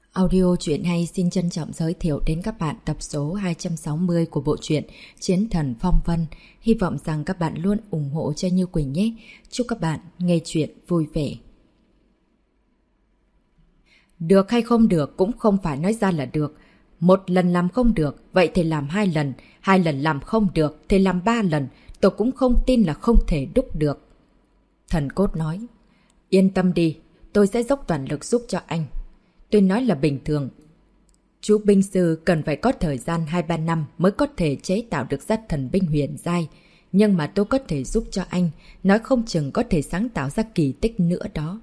Audio truyện hay xin trân trọng giới thiệu đến các bạn tập số 260 của bộ truyện Chiến Thần Phong Vân. Hy vọng rằng các bạn luôn ủng hộ cho Như Quỳnh nhé. Chúc các bạn nghe truyện vui vẻ. Được hay không được cũng không phải nói ra là được. Một lần làm không được, vậy thì làm 2 lần. 2 lần làm không được thì làm 3 lần. Tôi cũng không tin là không thể đúc được. Thần Cốt nói, yên tâm đi, tôi sẽ dốc toàn lực giúp cho anh. Tôi nói là bình thường. Chú binh sư cần phải có thời gian 2-3 năm mới có thể chế tạo được ra thần binh huyền giai. Nhưng mà tôi có thể giúp cho anh, nói không chừng có thể sáng tạo ra kỳ tích nữa đó.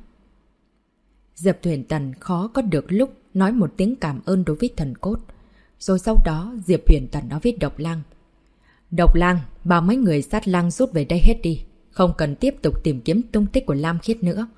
Diệp Huyền Tần khó có được lúc nói một tiếng cảm ơn đối với Thần Cốt. Rồi sau đó Diệp Huyền Tần nói với Độc Lang. Độc Lang, bảo mấy người sát lang rút về đây hết đi. Không cần tiếp tục tìm kiếm tung tích của Lam Khiết nữa.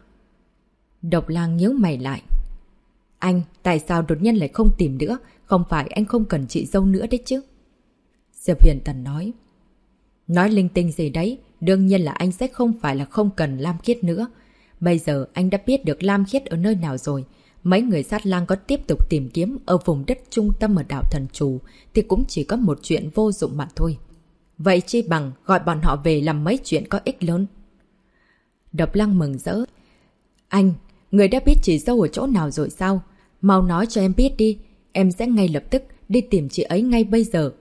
Độc Lang nhíu mày lại. Anh, tại sao đột nhiên lại không tìm nữa? Không phải anh không cần chị dâu nữa đấy chứ? Diệp Huyền Tần nói. Nói linh tinh gì đấy, đương nhiên là anh sẽ không phải là không cần Lam Khiết nữa. Bây giờ anh đã biết được Lam Khiết ở nơi nào rồi. Mấy người sát lang có tiếp tục tìm kiếm ở vùng đất trung tâm ở đảo Thần Trù thì cũng chỉ có một chuyện vô dụng mà thôi. Vậy chi bằng gọi bọn họ về làm mấy chuyện có ích lớn. Độc Lang mừng rỡ. Anh, người đã biết chị dâu ở chỗ nào rồi sao? Mau nói cho em biết đi. Em sẽ ngay lập tức đi tìm chị ấy ngay bây giờ.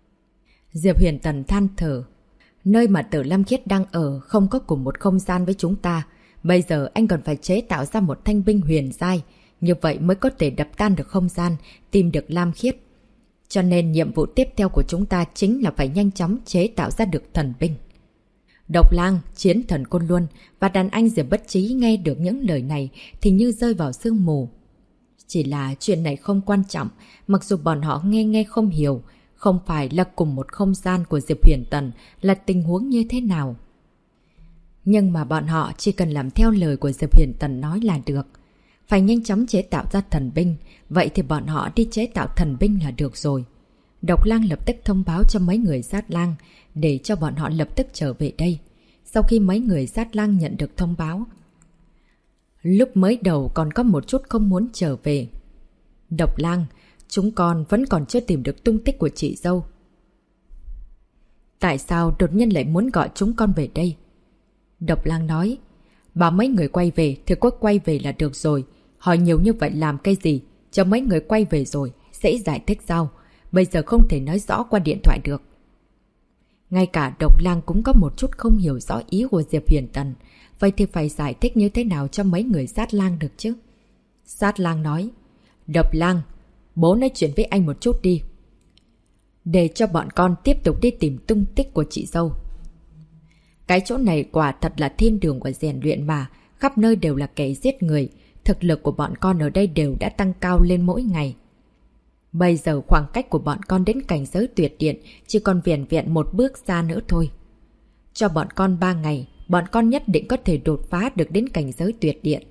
Diệp Huyền Tần than thở. Nơi mà Tử Lam Khiết đang ở không có cùng một không gian với chúng ta. Bây giờ anh còn phải chế tạo ra một thanh binh huyền giai. Như vậy mới có thể đập tan được không gian, tìm được Lam Khiết. Cho nên nhiệm vụ tiếp theo của chúng ta chính là phải nhanh chóng chế tạo ra được thần binh. Độc Lang, Chiến Thần Côn Luân và đàn anh Diệp Bất Chí nghe được những lời này thì như rơi vào sương mù. Chỉ là chuyện này không quan trọng, mặc dù bọn họ nghe không hiểu, không phải là cùng một không gian của Diệp Huyền Tần là tình huống như thế nào. Nhưng mà bọn họ chỉ cần làm theo lời của Diệp Huyền Tần nói là được. Phải nhanh chóng chế tạo ra thần binh, vậy thì bọn họ đi chế tạo thần binh là được rồi. Độc Lang lập tức thông báo cho mấy người sát lang để cho bọn họ lập tức trở về đây. Sau khi mấy người sát lang nhận được thông báo, lúc mới đầu còn có một chút không muốn trở về. Độc Lang, chúng con vẫn còn chưa tìm được tung tích của chị dâu. Tại sao đột nhiên lại muốn gọi chúng con về đây? Độc Lang nói, bảo mấy người quay về thì có quay về là được rồi. Hỏi nhiều như vậy làm cái gì? Cho mấy người quay về rồi sẽ giải thích sao? Bây giờ không thể nói rõ qua điện thoại được. Ngay cả Độc Lang cũng có một chút không hiểu rõ ý của Diệp Huyền Tần. Vậy thì phải giải thích như thế nào cho mấy người sát lang được chứ? Sát lang nói, Độc Lang, bố nói chuyện với anh một chút đi. Để cho bọn con tiếp tục đi tìm tung tích của chị dâu. Cái chỗ này quả thật là thiên đường của rèn luyện mà, khắp nơi đều là kẻ giết người. Thực lực của bọn con ở đây đều đã tăng cao lên mỗi ngày. Bây giờ khoảng cách của bọn con đến cảnh giới tuyệt điện chỉ còn vẻn vẹn một bước xa nữa thôi. Cho bọn con 3 ngày, bọn con nhất định có thể đột phá được đến cảnh giới tuyệt điện.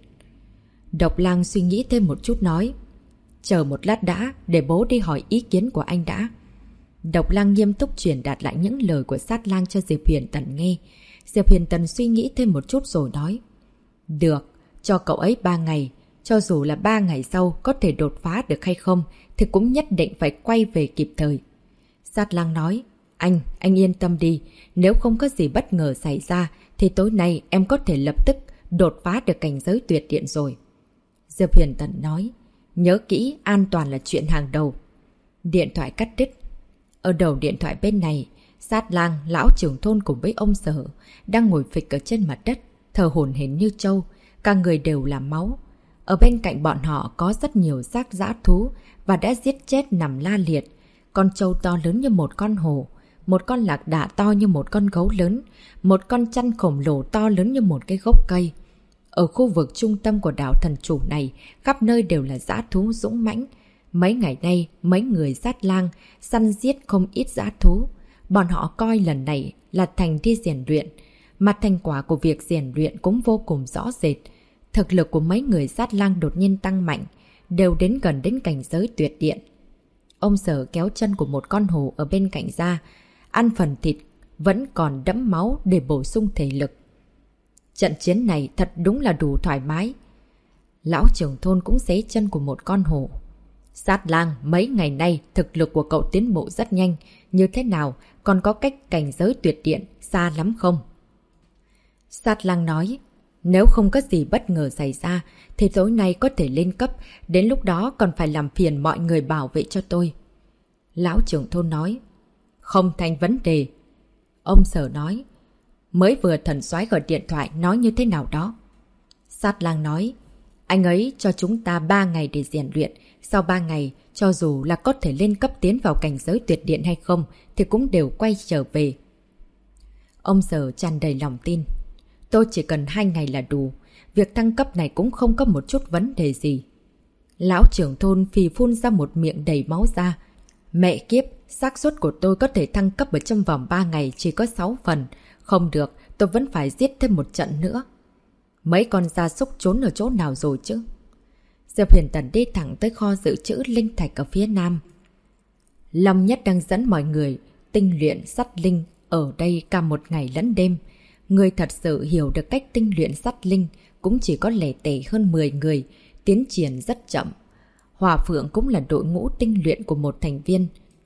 Độc Lang suy nghĩ thêm một chút nói, chờ một lát đã, để bố đi hỏi ý kiến của anh đã. Độc Lang nghiêm túc truyền đạt lại những lời của sát lang cho Diệp Huyền Tần nghe. Diệp Huyền Tần suy nghĩ thêm một chút rồi nói, được, cho cậu ấy 3 ngày. Cho dù là 3 ngày sau có thể đột phá được hay không thì cũng nhất định phải quay về kịp thời. Sát lang nói, anh yên tâm đi. Nếu không có gì bất ngờ xảy ra thì tối nay em có thể lập tức đột phá được cảnh giới tuyệt điện rồi. Diệp Huyền Tần nói, nhớ kỹ, an toàn là chuyện hàng đầu. Điện thoại cắt đứt. Ở đầu điện thoại bên này, Sát lang, lão trưởng thôn cùng với ông Sở đang ngồi phịch ở trên mặt đất, thở hổn hển như trâu, cả người đều là máu. Ở bên cạnh bọn họ có rất nhiều xác dã thú và đã giết chết nằm la liệt. Con trâu to lớn như một con hổ, một con lạc đà to như một con gấu lớn, một con chăn khổng lồ to lớn như một cái gốc cây. Ở khu vực trung tâm của đảo Thần Chủ này, khắp nơi đều là dã thú dũng mãnh. Mấy ngày nay, mấy người sát lang săn giết không ít dã thú. Bọn họ coi lần này là thành đi rèn luyện. Mà thành quả của việc rèn luyện cũng vô cùng rõ rệt. Thực lực của mấy người sát lang đột nhiên tăng mạnh, đều đến gần đến cảnh giới tuyệt điện. Ông Sở kéo chân của một con hổ ở bên cạnh ra, ăn phần thịt vẫn còn đẫm máu để bổ sung thể lực. Trận chiến này thật đúng là đủ thoải mái. Lão trưởng thôn cũng xé chân của một con hổ. Sát lang, mấy ngày nay thực lực của cậu tiến bộ rất nhanh. Như thế nào, còn có cách cảnh giới tuyệt điện, xa lắm không? Sát lang nói, nếu không có gì bất ngờ xảy ra, thì tối nay có thể lên cấp, đến lúc đó còn phải làm phiền mọi người bảo vệ cho tôi. Lão trưởng thôn nói, không thành vấn đề. Ông Sở nói, mới vừa thần soái gọi điện thoại nói như thế nào đó. Sát lang nói, anh ấy cho chúng ta 3 ngày để rèn luyện, sau 3 ngày, cho dù là có thể lên cấp tiến vào cảnh giới tuyệt điện hay không, thì cũng đều quay trở về. Ông Sở tràn đầy lòng tin. Tôi chỉ cần 2 ngày là đủ, việc thăng cấp này cũng không có một chút vấn đề gì. Lão trưởng thôn phì phun ra một miệng đầy máu ra. Mẹ kiếp, xác suất của tôi có thể thăng cấp ở trong vòng 3 ngày chỉ có 6 phần. Không được, tôi vẫn phải giết thêm một trận nữa. Mấy con gia súc trốn ở chỗ nào rồi chứ? Diệp Huyền Tần đi thẳng tới kho dự trữ linh thạch ở phía nam. Long Nhất đang dẫn mọi người tinh luyện sắt linh ở đây cả một ngày lẫn đêm. Người thật sự hiểu được cách tinh luyện sắt linh cũng chỉ có lẻ tẻ hơn 10 người, tiến triển rất chậm. Hỏa Phượng cũng là đội ngũ tinh luyện của một thành viên.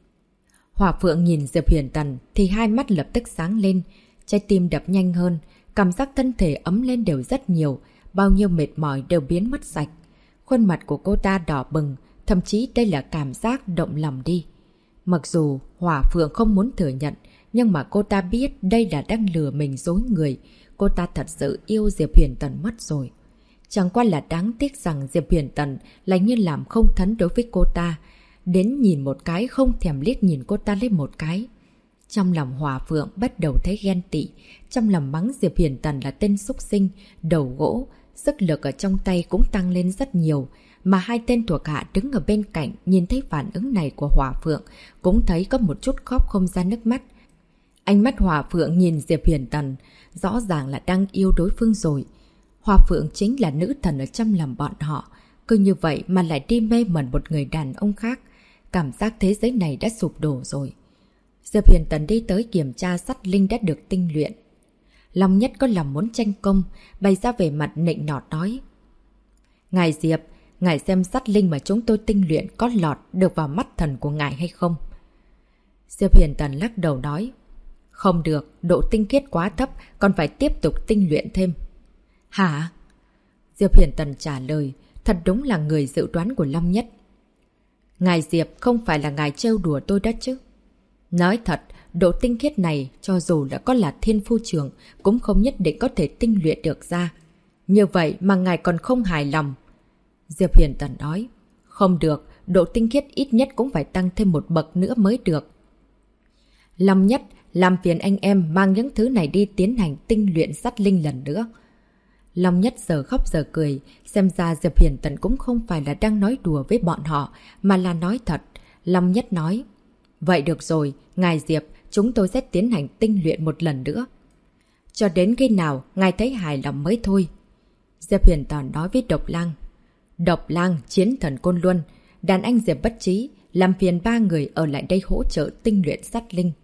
Hỏa Phượng nhìn Diệp Huyền Tần thì hai mắt lập tức sáng lên, trái tim đập nhanh hơn, cảm giác thân thể ấm lên đều rất nhiều, bao nhiêu mệt mỏi đều biến mất sạch. Khuôn mặt của cô ta đỏ bừng, thậm chí đây là cảm giác động lòng đi. Mặc dù Hỏa Phượng không muốn thừa nhận, nhưng mà cô ta biết đây là đang lừa mình dối người. Cô ta thật sự yêu Diệp Huyền Tần mất rồi. Chẳng qua là đáng tiếc rằng Diệp Huyền Tần lại như làm không thấn đối với cô ta. Đến nhìn một cái không thèm liếc nhìn cô ta lên một cái. Trong lòng Hỏa Phượng bắt đầu thấy ghen tị. Trong lòng mắng Diệp Huyền Tần là tên xúc sinh, đầu gỗ. Sức lực ở trong tay cũng tăng lên rất nhiều. Mà hai tên thuộc hạ đứng ở bên cạnh nhìn thấy phản ứng này của Hỏa Phượng cũng thấy có một chút khóc không ra nước mắt. Ánh mắt Hỏa Phượng nhìn Diệp Huyền Tần rõ ràng là đang yêu đối phương rồi. Hỏa Phượng chính là nữ thần ở trong lòng bọn họ. Cứ như vậy mà lại đi mê mẩn một người đàn ông khác. Cảm giác thế giới này đã sụp đổ rồi. Diệp Huyền Tần đi tới kiểm tra sắt linh đã được tinh luyện. Long Nhất có lòng muốn tranh công, bày ra về mặt nịnh nọt nói. Ngài Diệp, ngài xem sắt linh mà chúng tôi tinh luyện có lọt được vào mắt thần của ngài hay không? Diệp Huyền Tần lắc đầu nói. Không được, độ tinh khiết quá thấp, còn phải tiếp tục tinh luyện thêm. Hả? Diệp Huyền Tần trả lời, thật đúng là người dự đoán của Long Nhất. Ngài Diệp không phải là ngài trêu đùa tôi đó chứ. Nói thật, độ tinh khiết này cho dù đã có là thiên phu trường cũng không nhất định có thể tinh luyện được ra. Như vậy mà ngài còn không hài lòng. Diệp Huyền Tần nói, không được, độ tinh khiết ít nhất cũng phải tăng thêm một bậc nữa mới được. Long Nhất, làm phiền anh em mang những thứ này đi tiến hành tinh luyện sắt linh lần nữa. Long Nhất giờ khóc giờ cười, xem ra Diệp Huyền Tần cũng không phải là đang nói đùa với bọn họ, mà là nói thật. Long Nhất nói, vậy được rồi, ngài Diệp, chúng tôi sẽ tiến hành tinh luyện một lần nữa. Cho đến khi nào ngài thấy hài lòng mới thôi. Diệp Huyền Tần nói với Độc Lang. Độc Lang, chiến thần Côn Luân, đàn anh Diệp Bất Chí, làm phiền 3 người ở lại đây hỗ trợ tinh luyện sắt linh.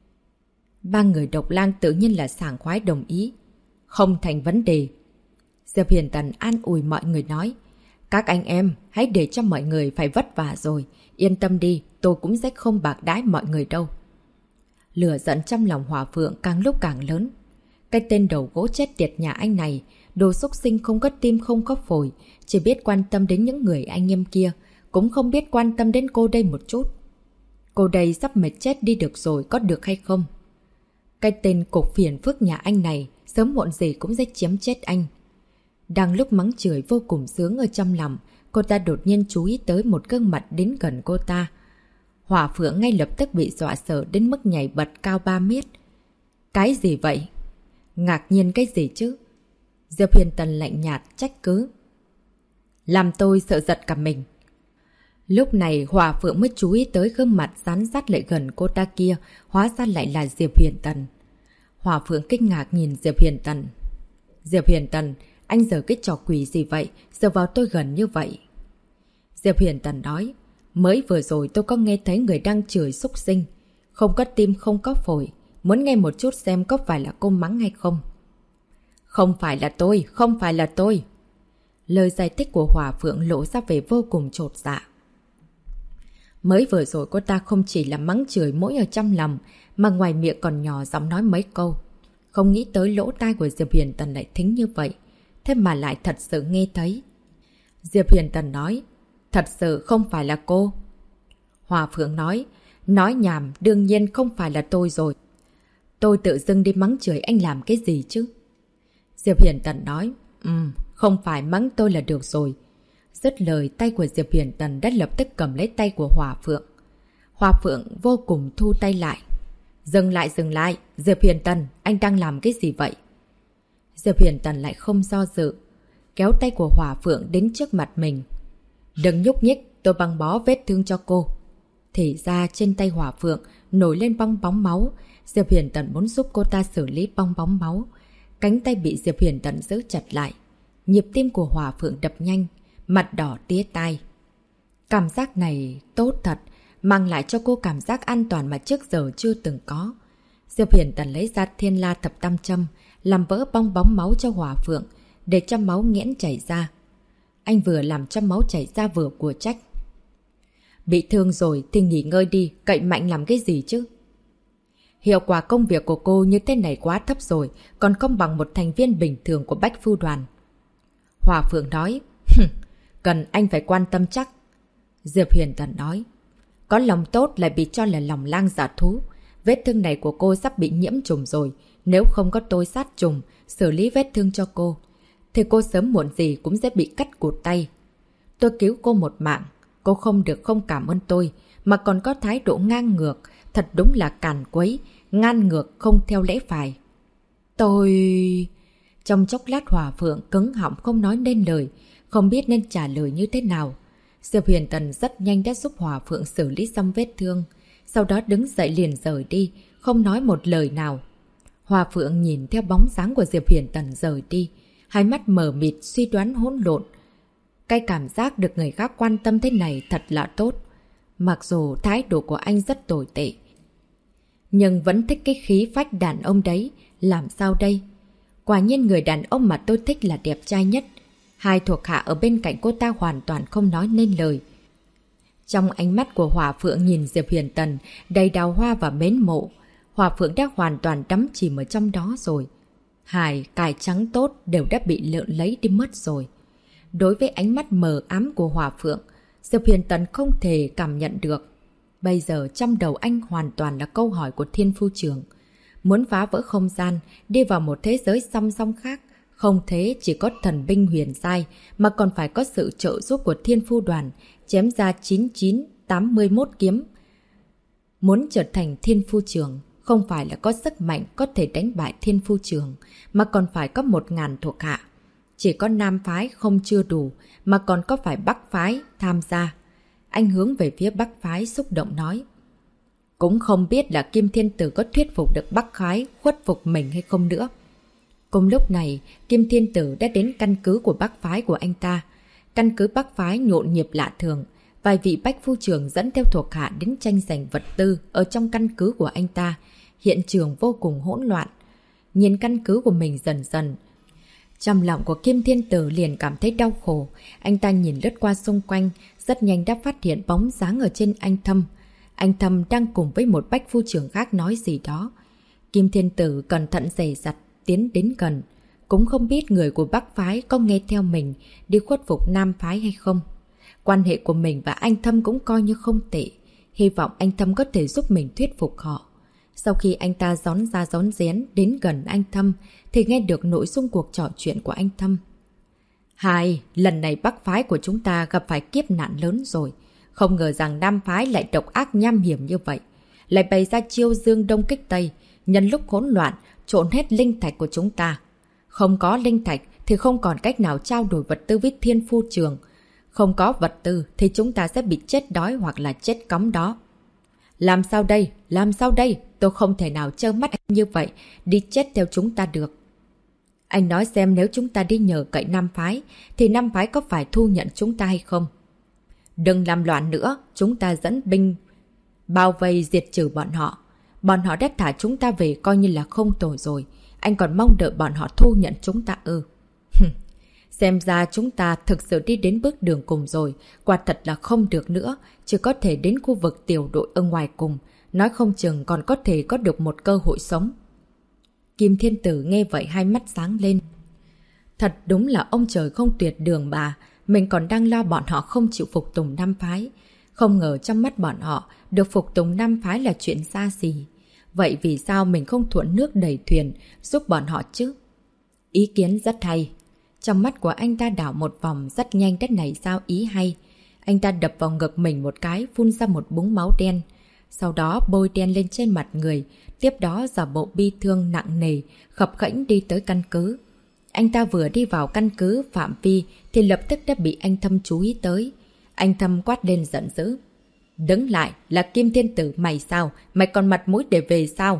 3 người Độc Lang tự nhiên là sảng khoái đồng ý. Không thành vấn đề. Diệp Huyền Tần an ủi mọi người nói. Các anh em, hãy để cho mọi người phải vất vả rồi. Yên tâm đi, tôi cũng sẽ không bạc đãi mọi người đâu. Lửa giận trong lòng Hỏa Phượng càng lúc càng lớn. Cái tên đầu gỗ chết tiệt nhà anh này, đồ xúc sinh không có tim không có phổi, chỉ biết quan tâm đến những người anh em kia, cũng không biết quan tâm đến cô đây một chút. Cô đây sắp mệt chết đi được rồi, có được hay không? Cái tên cục phiền phức nhà anh này, sớm muộn gì cũng sẽ chiếm chết anh. Đang lúc mắng chửi vô cùng sướng ở trong lòng, cô ta đột nhiên chú ý tới một gương mặt đến gần cô ta. Hỏa Phượng ngay lập tức bị dọa sợ đến mức nhảy bật cao 3 mét. Cái gì vậy? Ngạc nhiên cái gì chứ? Diệp Huyền Tần lạnh nhạt trách cứ. Làm tôi sợ giật cả mình. Lúc này Hỏa Phượng mới chú ý tới gương mặt dán sát lại gần cô ta kia, hóa ra lại là Diệp Huyền Tần. Hỏa Phượng kinh ngạc nhìn Diệp Huyền Tần. Diệp Huyền Tần, anh giờ cái trò quỷ gì vậy? Giờ vào tôi gần như vậy. Diệp Huyền Tần nói, mới vừa rồi tôi có nghe thấy người đang chửi xúc sinh. Không có tim không có phổi. Muốn nghe một chút xem có phải là cô mắng hay không? Không phải là tôi, không phải là tôi. Lời giải thích của Hỏa Phượng lộ ra vẻ vô cùng chột dạ. Mới vừa rồi cô ta không chỉ là mắng chửi mỗi ở trong lòng, mà ngoài miệng còn nhỏ giọng nói mấy câu. Không nghĩ tới lỗ tai của Diệp Huyền Tần lại thính như vậy. Thế mà lại thật sự nghe thấy. Diệp Huyền Tần nói, thật sự không phải là cô. Hòa Phượng nói nhảm, đương nhiên không phải là tôi rồi. Tôi tự dưng đi mắng chửi anh làm cái gì chứ? Diệp Huyền Tần nói, không phải mắng tôi là được rồi. Dứt lời, tay của Diệp Huyền Tần đã lập tức cầm lấy tay của Hòa Phượng. Hòa Phượng vô cùng thu tay lại. Dừng lại, Diệp Huyền Tần, anh đang làm cái gì vậy? Diệp Huyền Tần lại không do dự, kéo tay của Hòa Phượng đến trước mặt mình. Đừng nhúc nhích, tôi băng bó vết thương cho cô. Thì ra trên tay Hòa Phượng nổi lên bong bóng máu. Diệp Huyền Tần muốn giúp cô ta xử lý bong bóng máu. Cánh tay bị Diệp Huyền Tần giữ chặt lại. Nhịp tim của Hòa Phượng đập nhanh, mặt đỏ tía tai. Cảm giác này tốt thật, mang lại cho cô cảm giác an toàn mà trước giờ chưa từng có. Diệp Huyền Tần lấy ra Thiên La Thập Tam Châm, làm vỡ bong bóng máu cho Hòa Phượng, để cho máu nghẽn chảy ra. Anh vừa làm cho máu chảy ra vừa của trách. Bị thương rồi thì nghỉ ngơi đi, cậy mạnh làm cái gì chứ? Hiệu quả công việc của cô như thế này quá thấp rồi, còn không bằng một thành viên bình thường của Bách Phu Đoàn. Hòa Phượng nói, cần anh phải quan tâm chắc. Diệp Huyền Tần nói, có lòng tốt lại bị cho là lòng lang dạ thú. Vết thương này của cô sắp bị nhiễm trùng rồi. Nếu không có tôi sát trùng, xử lý vết thương cho cô, thì cô sớm muộn gì cũng sẽ bị cắt cụt tay. Tôi cứu cô một mạng, cô không được không cảm ơn tôi, mà còn có thái độ ngang ngược, thật đúng là càn quấy, ngang ngược không theo lẽ phải. Tôi... Trong chốc lát Hòa Phượng cứng họng không nói nên lời, không biết nên trả lời như thế nào. Diệp Huyền Tần rất nhanh đã giúp Hòa Phượng xử lý xong vết thương, sau đó đứng dậy liền rời đi, không nói một lời nào. Hòa Phượng nhìn theo bóng dáng của Diệp Huyền Tần rời đi, hai mắt mờ mịt suy đoán hỗn lộn. Cái cảm giác được người khác quan tâm thế này thật là tốt. Mặc dù thái độ của anh rất tồi tệ, nhưng vẫn thích cái khí phách đàn ông đấy. Làm sao đây? Quả nhiên người đàn ông mà tôi thích là đẹp trai nhất. Hai thuộc hạ ở bên cạnh cô ta hoàn toàn không nói nên lời. Trong ánh mắt của Hòa Phượng nhìn Diệp Huyền Tần đầy đào hoa và mến mộ. Hòa Phượng đã hoàn toàn đắm chìm ở trong đó rồi. Hài, cải trắng tốt đều đã bị lượn lấy đi mất rồi. Đối với ánh mắt mờ ám của Hòa Phượng, Diệp Huyền Tần không thể cảm nhận được. Bây giờ trong đầu anh hoàn toàn là câu hỏi của Thiên Phu Trường. Muốn phá vỡ không gian, đi vào một thế giới song song khác, không thế chỉ có thần binh huyền giai, mà còn phải có sự trợ giúp của Thiên Phu Đoàn, chém ra 9981 kiếm. Muốn trở thành Thiên Phu Trường, không phải là có sức mạnh có thể đánh bại Thiên Phu Trường, mà còn phải có 1000 thuộc hạ. Chỉ có Nam Phái không chưa đủ, mà còn có phải Bắc Phái tham gia. Anh hướng về phía Bắc Phái xúc động nói. Cũng không biết là Kim Thiên Tử có thuyết phục được Bắc Phái khuất phục mình hay không nữa. Cùng lúc này, Kim Thiên Tử đã đến căn cứ của Bắc Phái của anh ta. Căn cứ Bắc Phái nhộn nhịp lạ thường. Vài vị Bách Phu Trưởng dẫn theo thuộc hạ đến tranh giành vật tư ở trong căn cứ của anh ta. Hiện trường vô cùng hỗn loạn. Nhìn căn cứ của mình dần dần, trong lòng của Kim Thiên Tử liền cảm thấy đau khổ. Anh ta nhìn lướt qua xung quanh, rất nhanh đã phát hiện bóng dáng ở trên anh Thâm. Anh Thâm đang cùng với một Bách Phu Trưởng khác nói gì đó. Kim Thiên Tử cẩn thận dè dặt tiến đến gần. Cũng không biết người của Bắc Phái có nghe theo mình đi khuất phục Nam Phái hay không. Quan hệ của mình và anh Thâm cũng coi như không tệ. Hy vọng anh Thâm có thể giúp mình thuyết phục họ. Sau khi anh ta rón ra rón rén đến gần anh Thâm, thì nghe được nội dung cuộc trò chuyện của anh Thâm. Lần này Bắc Phái của chúng ta gặp phải kiếp nạn lớn rồi. Không ngờ rằng Nam Phái lại độc ác nham hiểm như vậy. Lại bày ra chiêu dương đông kích tây, nhân lúc hỗn loạn, trộn hết linh thạch của chúng ta. Không có linh thạch thì không còn cách nào trao đổi vật tư với Thiên Phu Trường. Không có vật tư thì chúng ta sẽ bị chết đói hoặc là chết cóng đó. Làm sao đây? Làm sao đây? Tôi không thể nào trơ mắt anh như vậy, đi chết theo chúng ta được. Anh nói xem nếu chúng ta đi nhờ cậy Nam Phái, thì Nam Phái có phải thu nhận chúng ta hay không? Đừng làm loạn nữa, chúng ta dẫn binh bao vây diệt trừ bọn họ. Bọn họ đã thả chúng ta về coi như là không tồi rồi. Anh còn mong đợi bọn họ thu nhận chúng ta ư? Xem ra chúng ta thực sự đi đến bước đường cùng rồi, quả thật là không được nữa, chỉ có thể đến khu vực tiểu đội ở ngoài cùng, nói không chừng còn có thể có được một cơ hội sống. Kim Thiên Tử nghe vậy hai mắt sáng lên. Thật đúng là ông trời không tuyệt đường bà, mình còn đang lo bọn họ không chịu phục tùng Nam phái. Không ngờ trong mắt bọn họ, được phục tùng Nam phái là chuyện xa xỉ. Vậy vì sao mình không thuận nước đẩy thuyền, giúp bọn họ chứ? Ý kiến rất hay. Trong mắt của anh ta đảo một vòng rất nhanh đất này sao ý hay. Anh ta đập vào ngực mình một cái, phun ra một búng máu đen. Sau đó bôi đen lên trên mặt người, tiếp đó giả bộ bi thương nặng nề, khập khẽnh đi tới căn cứ. Anh ta vừa đi vào căn cứ phạm vi thì lập tức đã bị anh Thâm chú ý tới. Anh Thâm quát lên giận dữ. Đứng lại, là Kim Thiên Tử mày sao? Mày còn mặt mũi để về sao?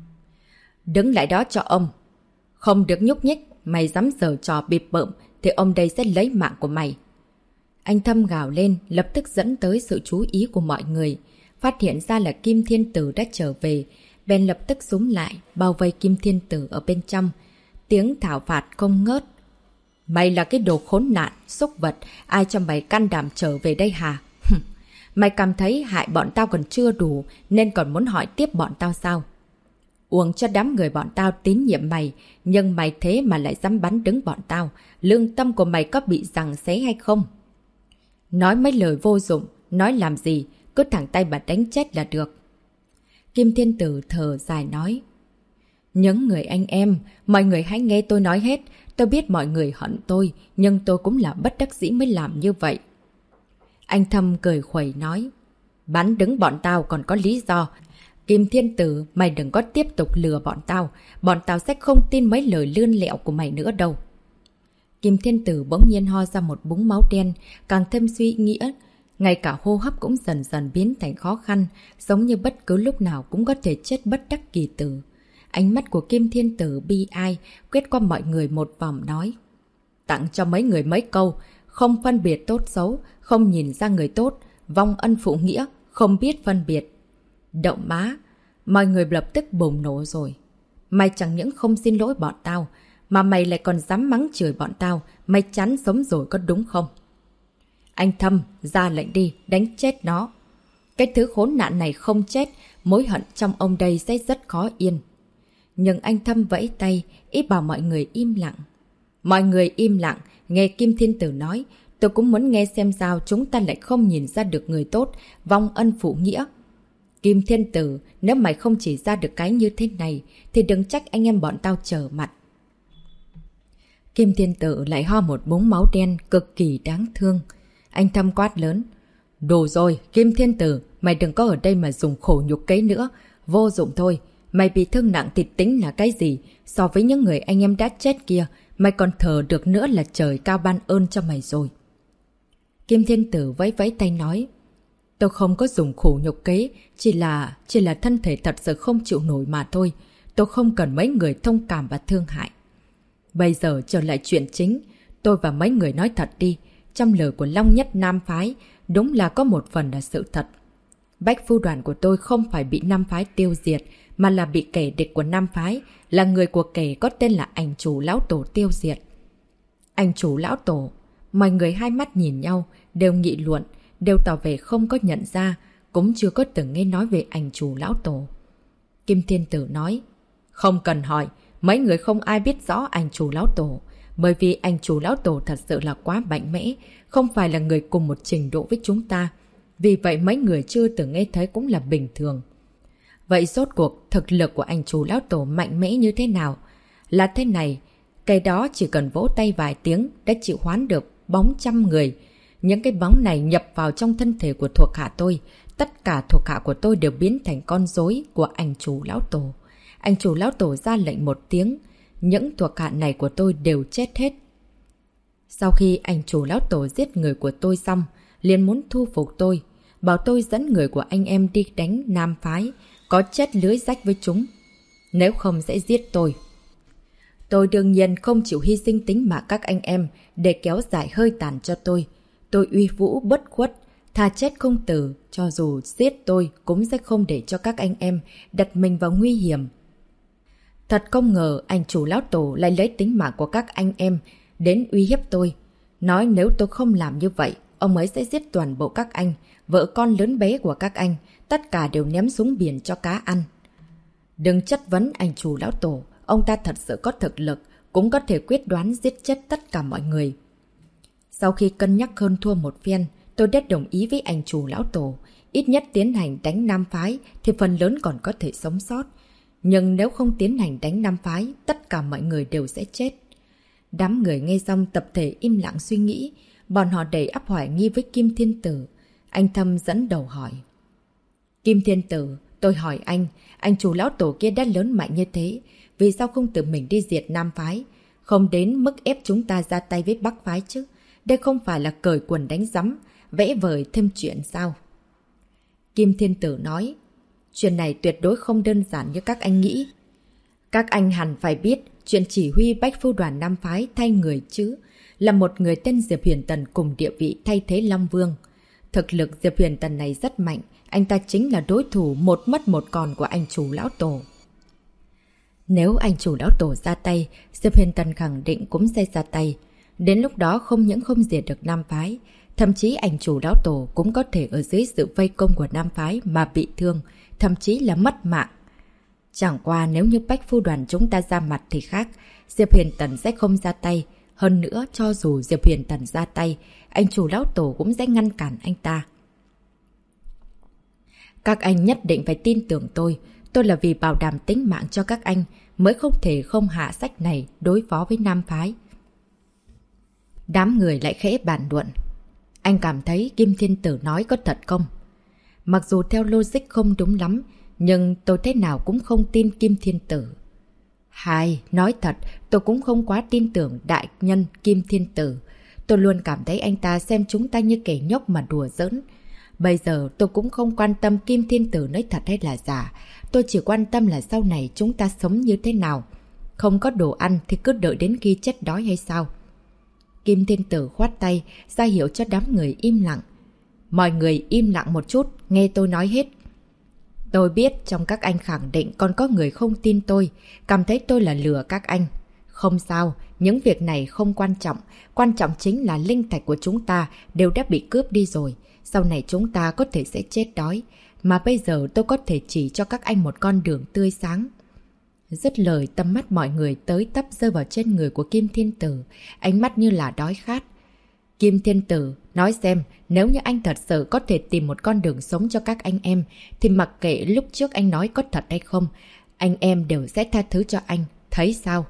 Đứng lại đó cho ông. Không được nhúc nhích, mày dám giở trò bịp bợm thì ông đây sẽ lấy mạng của mày. Anh Thâm gào lên, lập tức dẫn tới sự chú ý của mọi người. Phát hiện ra là Kim Thiên Tử đã trở về, bèn lập tức xúm lại, bao vây Kim Thiên Tử ở bên trong. Tiếng thảo phạt không ngớt. Mày là cái đồ khốn nạn, xúc vật, ai cho mày can đảm trở về đây hả? Mày cảm thấy hại bọn tao còn chưa đủ, nên còn muốn hỏi tiếp bọn tao sao? Uống cho đám người bọn tao tín nhiệm mày, nhưng mày thế mà lại dám bắn đứng bọn tao. Lương tâm của mày có bị giằng xé hay không? Nói mấy lời vô dụng, nói làm gì, cứ thẳng tay mà đánh chết là được. Kim Thiên Tử thở dài nói. Những người anh em, mọi người hãy nghe tôi nói hết. Tôi biết mọi người hận tôi, nhưng tôi cũng là bất đắc dĩ mới làm như vậy. Anh Thâm cười khuẩy nói. Bắn đứng bọn tao còn có lý do. Kim Thiên Tử, mày đừng có tiếp tục lừa bọn tao sẽ không tin mấy lời lươn lẹo của mày nữa đâu. Kim Thiên Tử bỗng nhiên ho ra một búng máu đen, càng thêm suy nghĩa. Ngay cả hô hấp cũng dần dần biến thành khó khăn, giống như bất cứ lúc nào cũng có thể chết bất đắc kỳ tử. Ánh mắt của Kim Thiên Tử bi ai, quét qua mọi người một vòng nói. Tặng cho mấy người mấy câu, không phân biệt tốt xấu, không nhìn ra người tốt, vong ân phụ nghĩa, không biết phân biệt. Động má, mọi người lập tức bùng nổ rồi. Mày chẳng những không xin lỗi bọn tao, mà mày lại còn dám mắng chửi bọn tao, mày chán sống rồi có đúng không? Anh Thâm, ra lệnh đi, đánh chết nó. Cái thứ khốn nạn này không chết, mối hận trong ông đây sẽ rất khó yên. Nhưng anh Thâm vẫy tay, ý bảo mọi người im lặng. Mọi người im lặng, nghe Kim Thiên Tử nói, tôi cũng muốn nghe xem sao chúng ta lại không nhìn ra được người tốt, vong ân phụ nghĩa. Kim Thiên Tử, nếu mày không chỉ ra được cái như thế này, thì đừng trách anh em bọn tao trở mặt. Kim Thiên Tử lại ho một búng máu đen cực kỳ đáng thương. Anh Thâm quát lớn. Đủ rồi, Kim Thiên Tử, mày đừng có ở đây mà dùng khổ nhục kế nữa. Vô dụng thôi, mày bị thương nặng thì tính là cái gì? So với những người anh em đã chết kia, mày còn thở được nữa là trời cao ban ơn cho mày rồi. Kim Thiên Tử vẫy vẫy tay nói. Tôi không có dùng khổ nhục kế, chỉ là thân thể thật sự không chịu nổi mà thôi. Tôi không cần mấy người thông cảm và thương hại. Bây giờ trở lại chuyện chính, tôi và mấy người nói thật đi. Trong lời của Long Nhất Nam Phái, đúng là có một phần là sự thật. Bách Phu Đoàn của tôi không phải bị Nam Phái tiêu diệt, mà là bị kẻ địch của Nam Phái, là người của kẻ có tên là Ảnh Chủ Lão Tổ tiêu diệt. Ảnh Chủ Lão Tổ, mọi người hai mắt nhìn nhau, đều nghị luận, đều tỏ vẻ không có nhận ra, cũng chưa có từng nghe nói về Ảnh Chủ Lão Tổ. Kim Thiên Tử nói, không cần hỏi, mấy người không ai biết rõ Ảnh Chủ Lão Tổ, bởi vì Ảnh Chủ Lão Tổ thật sự là quá mạnh mẽ, không phải là người cùng một trình độ với chúng ta. Vì vậy mấy người chưa từng nghe thấy cũng là bình thường. Vậy rốt cuộc thực lực của Ảnh Chủ Lão Tổ mạnh mẽ như thế nào? Là thế này, cái đó chỉ cần vỗ tay vài tiếng đã chịu hoán được bóng trăm người. Những cái bóng này nhập vào trong thân thể của thuộc hạ tôi. Tất cả thuộc hạ của tôi đều biến thành con rối của Ảnh Chủ Lão Tổ. Ảnh Chủ Lão Tổ ra lệnh một tiếng, những thuộc hạ này của tôi đều chết hết. Sau khi Ảnh Chủ Lão Tổ giết người của tôi xong, liền muốn thu phục tôi, bảo tôi dẫn người của anh em đi đánh Nam Phái, có chết lưới rách với chúng. Nếu không sẽ giết tôi. Tôi đương nhiên không chịu hy sinh tính mạng các anh em để kéo dài hơi tàn cho tôi. Tôi uy vũ bất khuất, thà chết không từ, cho dù giết tôi cũng sẽ không để cho các anh em đặt mình vào nguy hiểm. Thật không ngờ Ảnh Chủ Lão Tổ lại lấy tính mạng của các anh em đến uy hiếp tôi. Nói nếu tôi không làm như vậy, ông ấy sẽ giết toàn bộ các anh, vợ con lớn bé của các anh, tất cả đều ném xuống biển cho cá ăn. Đừng chất vấn anh chủ lão tổ, ông ta thật sự có thực lực, cũng có thể quyết đoán giết chết tất cả mọi người. Sau khi cân nhắc hơn thua một phen, tôi đã đồng ý với anh chủ lão tổ. Ít nhất tiến hành đánh Nam phái thì phần lớn còn có thể sống sót. Nhưng nếu không tiến hành đánh Nam phái, tất cả mọi người đều sẽ chết. Đám người nghe xong tập thể im lặng suy nghĩ. Bọn họ đầy ắp hoài nghi với Kim Thiên Tử. Anh Thâm dẫn đầu hỏi. Kim Thiên Tử, tôi hỏi anh chủ lão tổ kia đã lớn mạnh như thế. Vì sao không tự mình đi diệt Nam phái? Không đến mức ép chúng ta ra tay với Bắc phái chứ? Đây không phải là cởi quần đánh rắm, vẽ vời thêm chuyện sao? Kim Thiên Tử nói, chuyện này tuyệt đối không đơn giản như các anh nghĩ. Các anh hẳn phải biết chuyện chỉ huy Bách Phu đoàn Nam phái thay người chứ. Là một người tên Diệp Huyền Tần cùng địa vị thay thế Long Vương. Thực lực Diệp Huyền Tần này rất mạnh, anh ta chính là đối thủ một mất một còn của anh chủ lão tổ. Nếu anh chủ lão tổ ra tay, Diệp Huyền Tần khẳng định cũng sẽ ra tay. Đến lúc đó không những không diệt được Nam phái, thậm chí anh chủ lão tổ cũng có thể ở dưới sự vây công của Nam phái mà bị thương, thậm chí là mất mạng. Chẳng qua nếu như Bách Phu đoàn chúng ta ra mặt thì khác, Diệp Huyền Tần sẽ không ra tay. Hơn nữa, cho dù Diệp Huyền Tần ra tay, anh chủ lão tổ cũng sẽ ngăn cản anh ta. Các anh nhất định phải tin tưởng tôi là vì bảo đảm tính mạng cho các anh mới không thể không hạ sách này đối phó với Nam phái. Đám người lại khẽ bàn luận. Anh cảm thấy Kim Thiên Tử nói có thật không? Mặc dù theo logic không đúng lắm, nhưng tôi thế nào cũng không tin Kim Thiên Tử. Nói thật, tôi cũng không quá tin tưởng đại nhân Kim Thiên Tử. Tôi luôn cảm thấy anh ta xem chúng ta như kẻ nhóc mà đùa giỡn. Bây giờ tôi cũng không quan tâm Kim Thiên Tử nói thật hay là giả. Tôi chỉ quan tâm là sau này chúng ta sống như thế nào. Không có đồ ăn thì cứ đợi đến khi chết đói hay sao? Kim Thiên Tử khoát tay, ra hiệu cho đám người im lặng. Mọi người im lặng một chút, nghe tôi nói hết. Tôi biết trong các anh khẳng định còn có người không tin tôi, cảm thấy tôi là lừa các anh. Không sao, những việc này không quan trọng chính là linh thạch của chúng ta đều đã bị cướp đi rồi. Sau này chúng ta có thể sẽ chết đói, mà bây giờ tôi có thể chỉ cho các anh một con đường tươi sáng. Dứt lời, tầm mắt mọi người tới tấp rơi vào trên người của Kim Thiên Tử, ánh mắt như là đói khát. Kim Thiên Tử, nói xem, nếu như anh thật sự có thể tìm một con đường sống cho các anh em, thì mặc kệ lúc trước anh nói có thật hay không, anh em đều sẽ tha thứ cho anh, thấy sao?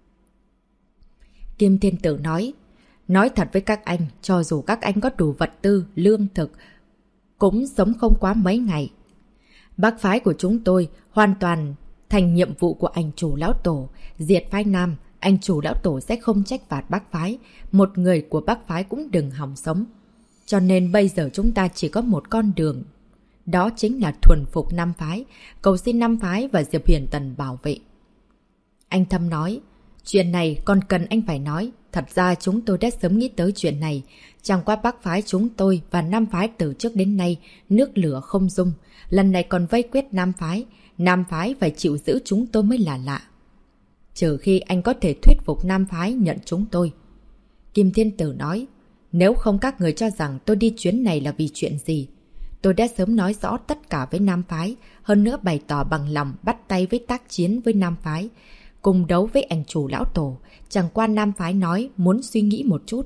Kim Thiên Tử nói thật với các anh, cho dù các anh có đủ vật tư, lương thực, cũng sống không quá mấy ngày. Bác phái của chúng tôi hoàn toàn thành nhiệm vụ của anh chủ lão tổ, diệt phái Nam, anh chủ lão tổ sẽ không trách phạt bác phái, một người của bác phái cũng đừng hòng sống. Cho nên bây giờ chúng ta chỉ có một con đường, đó chính là thuần phục Nam phái, cầu xin Nam phái và Diệp Huyền Tần bảo vệ. Anh Thâm nói, chuyện này còn cần anh phải nói, thật ra chúng tôi đã sớm nghĩ tới chuyện này, chẳng qua bác phái chúng tôi và Nam phái từ trước đến nay nước lửa không dung, lần này còn vây quyết Nam phái phải chịu giữ chúng tôi mới là lạ. Trừ khi anh có thể thuyết phục Nam phái nhận chúng tôi. Kim Thiên Tử nói, nếu không các người cho rằng tôi đi chuyến này là vì chuyện gì. Tôi đã sớm nói rõ tất cả với Nam phái, hơn nữa bày tỏ bằng lòng bắt tay với tác chiến với Nam phái, cùng đấu với anh chủ lão tổ, chẳng qua Nam phái nói muốn suy nghĩ một chút.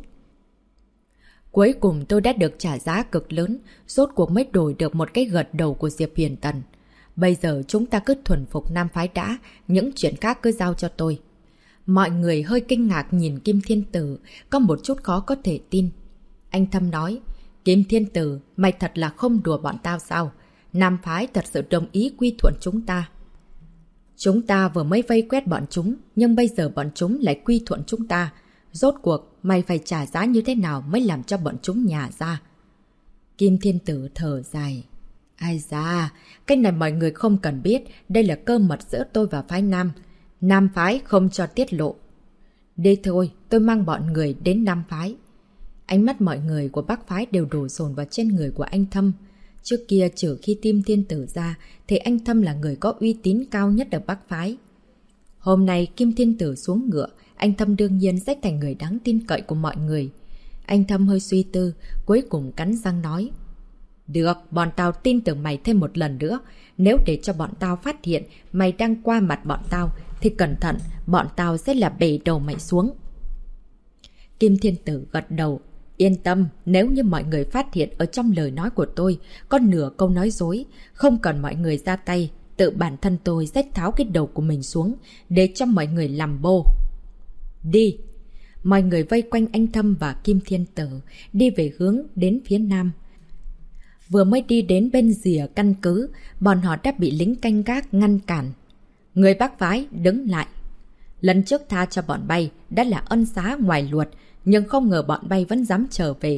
Cuối cùng tôi đã được trả giá cực lớn, rốt cuộc mới đổi được một cái gật đầu của Diệp Huyền Tần. Bây giờ chúng ta cứ thuần phục Nam phái đã, những chuyện khác cứ giao cho tôi. Mọi người hơi kinh ngạc nhìn Kim Thiên Tử, có một chút khó có thể tin. Anh Thâm nói, Kim Thiên Tử, mày thật là không đùa bọn tao sao? Nam phái thật sự đồng ý quy thuận chúng ta. Chúng ta vừa mới vây quét bọn chúng, nhưng bây giờ bọn chúng lại quy thuận chúng ta. Rốt cuộc, mày phải trả giá như thế nào mới làm cho bọn chúng nhả ra? Kim Thiên Tử thở dài. Ai da, cái này mọi người không cần biết, đây là cơ mật giữa tôi và phái Nam. Nam phái không cho tiết lộ. Đi thôi, tôi mang bọn người đến Nam phái. Ánh mắt mọi người của Bắc phái đều đổ dồn vào trên người của anh Thâm. Trước kia trừ khi Kim Thiên Tử ra, thì anh Thâm là người có uy tín cao nhất ở Bắc phái. Hôm nay Kim Thiên Tử xuống ngựa, anh Thâm đương nhiên sẽ thành người đáng tin cậy của mọi người. Anh Thâm hơi suy tư, cuối cùng cắn răng nói. Được, bọn tao tin tưởng mày thêm một lần nữa. Nếu để cho bọn tao phát hiện mày đang qua mặt bọn tao, thì cẩn thận, bọn tao sẽ là bể đầu mày xuống. Kim Thiên Tử gật đầu. Yên tâm, nếu như mọi người phát hiện ở trong lời nói của tôi có nửa câu nói dối, không cần mọi người ra tay, tự bản thân tôi sẽ tháo cái đầu của mình xuống, để cho mọi người làm bô. Đi! Mọi người vây quanh anh Thâm và Kim Thiên Tử, đi về hướng đến phía nam. Vừa mới đi đến bên rìa căn cứ, bọn họ đã bị lính canh gác ngăn cản. Người Bắc phái đứng lại. Lần trước tha cho bọn bay đã là ân xá ngoài luật, nhưng không ngờ bọn bay vẫn dám trở về.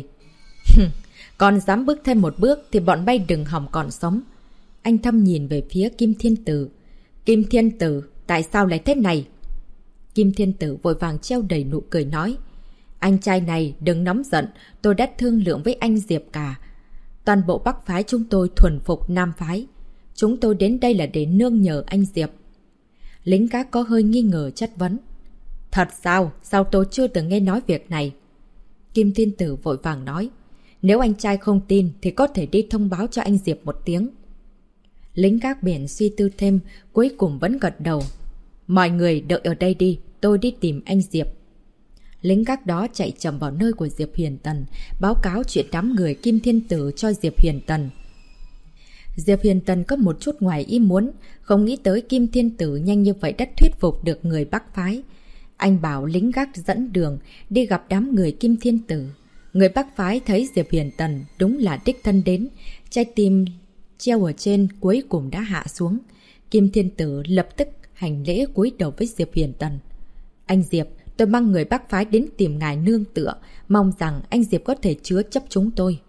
Còn dám bước thêm một bước thì bọn bay đừng hòng còn sống. Anh Thâm nhìn về phía Kim Thiên Tử. Kim Thiên Tử, tại sao lại thế này? Kim Thiên Tử vội vàng treo đầy nụ cười nói. Anh trai này đừng nóng giận, tôi đã thương lượng với anh Diệp cả. Toàn bộ Bắc phái chúng tôi thuần phục Nam phái. Chúng tôi đến đây là để nương nhờ anh Diệp. Lính gác có hơi nghi ngờ chất vấn. Thật sao? Sao tôi chưa từng nghe nói việc này? Kim Thiên Tử vội vàng nói. Nếu anh trai không tin thì có thể đi thông báo cho anh Diệp một tiếng. Lính gác biển suy tư thêm, cuối cùng vẫn gật đầu. Mọi người đợi ở đây đi, tôi đi tìm anh Diệp. Lính gác đó chạy chậm vào nơi của Diệp Huyền Tần, báo cáo chuyện đám người Kim Thiên Tử cho Diệp Huyền Tần. Diệp Huyền Tần có một chút ngoài ý muốn, không nghĩ tới Kim Thiên Tử nhanh như vậy đã thuyết phục được người Bắc phái. Anh bảo lính gác dẫn đường, đi gặp đám người Kim Thiên Tử. Người Bắc phái thấy Diệp Huyền Tần đúng là đích thân đến, trái tim treo ở trên cuối cùng đã hạ xuống. Kim Thiên Tử lập tức hành lễ cúi đầu với Diệp Huyền Tần. Anh Diệp, tôi mang người Bắc phái đến tìm ngài nương tựa, mong rằng anh Diệp có thể chứa chấp chúng tôi.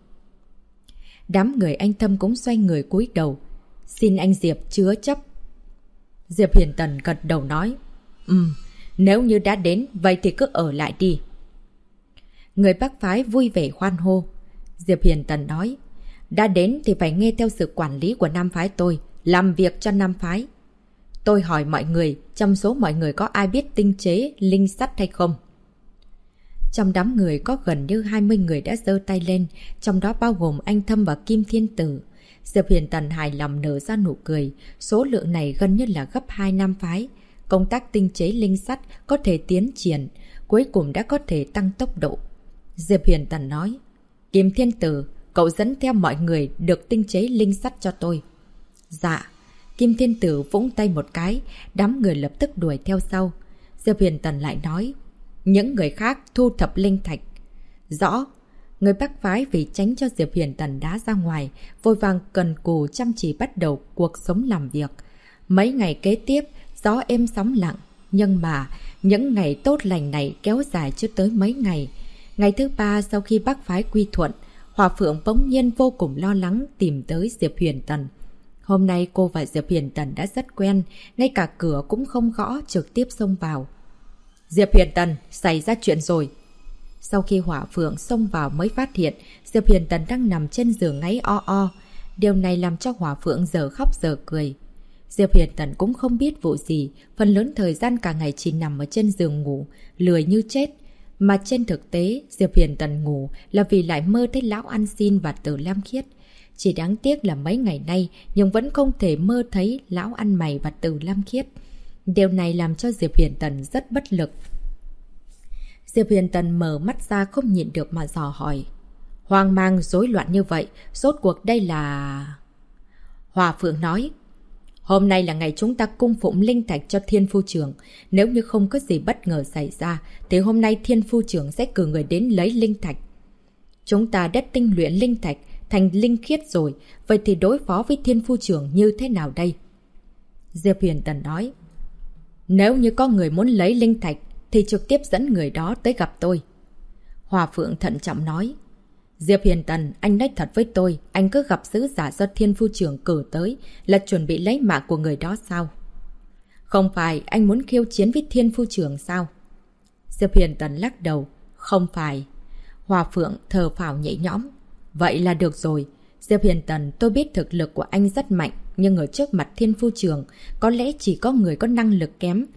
Đám người anh Thâm cũng xoay người cúi đầu. Xin anh Diệp chứa chấp. Diệp Huyền Tần gật đầu nói. Nếu như đã đến, vậy thì cứ ở lại đi. Người Bắc phái vui vẻ hoan hô. Diệp Huyền Tần nói. Đã đến thì phải nghe theo sự quản lý của Nam phái tôi, làm việc cho Nam phái. Tôi hỏi mọi người, trong số mọi người có ai biết tinh chế linh sắt hay không? Trong đám người có gần như 20 người đã giơ tay lên, trong đó bao gồm anh Thâm và Kim Thiên Tử. Diệp Huyền Tần hài lòng nở ra nụ cười, số lượng này gần như là gấp 2 Nam phái. Công tác tinh chế linh sắt có thể tiến triển, cuối cùng đã có thể tăng tốc độ. Diệp Huyền Tần nói, Kim Thiên Tử, cậu dẫn theo mọi người được tinh chế linh sắt cho tôi. Dạ. Kim Thiên Tử vũng tay một cái, đám người lập tức đuổi theo sau. Diệp Huyền Tần lại nói, những người khác thu thập linh thạch. Rõ. Người Bắc phái vì tránh cho Diệp Huyền Tần đá ra ngoài, vội vàng cần cù chăm chỉ bắt đầu cuộc sống làm việc. Mấy ngày kế tiếp, gió êm sóng lặng, nhưng mà những ngày tốt lành này kéo dài chưa tới mấy ngày. Ngày thứ 3 sau khi Bắc phái quy thuận, Hỏa Phượng bỗng nhiên vô cùng lo lắng tìm tới Diệp Huyền Tần. Hôm nay cô và Diệp Huyền Tần đã rất quen, ngay cả cửa cũng không gõ, trực tiếp xông vào. Diệp Huyền Tần, xảy ra chuyện rồi. Sau khi Hỏa Phượng xông vào mới phát hiện Diệp Huyền Tần đang nằm trên giường ngáy o o. Điều này làm cho Hỏa Phượng giờ khóc giờ cười. Diệp Huyền Tần cũng không biết vụ gì, phần lớn thời gian cả ngày chỉ nằm ở trên giường ngủ, lười như chết. Mà trên thực tế, Diệp Huyền Tần ngủ là vì lại mơ thấy Lão Ăn Xin và Từ Lam Khiết. Chỉ đáng tiếc là mấy ngày nay nhưng vẫn không thể mơ thấy Lão Ăn Mày và Từ Lam Khiết. Điều này làm cho Diệp Huyền Tần rất bất lực. Diệp Huyền Tần mở mắt ra không nhịn được mà dò hỏi. Hoang mang rối loạn như vậy, rốt cuộc đây là... Hòa Phượng nói, hôm nay là ngày chúng ta cung phụng linh thạch cho Thiên Phu Trưởng. Nếu như không có gì bất ngờ xảy ra, thì hôm nay Thiên Phu Trưởng sẽ cử người đến lấy linh thạch. Chúng ta đã tinh luyện linh thạch thành linh khiết rồi, vậy thì đối phó với Thiên Phu Trưởng như thế nào đây? Diệp Huyền Tần nói, nếu như có người muốn lấy linh thạch, thì trực tiếp dẫn người đó tới gặp tôi. Hòa Phượng thận trọng nói, Diệp Huyền Tần, anh nói thật với tôi, anh cứ gặp sứ giả do Thiên Phu Trưởng cử tới là chuẩn bị lấy mạng của người đó sao? Không phải anh muốn khiêu chiến với Thiên Phu Trưởng sao? Diệp Huyền Tần lắc đầu, không phải. Hòa Phượng thở phào nhẹ nhõm, vậy là được rồi. Diệp Huyền Tần, tôi biết thực lực của anh rất mạnh, nhưng ở trước mặt Thiên Phu Trưởng có lẽ chỉ có người có năng lực kém.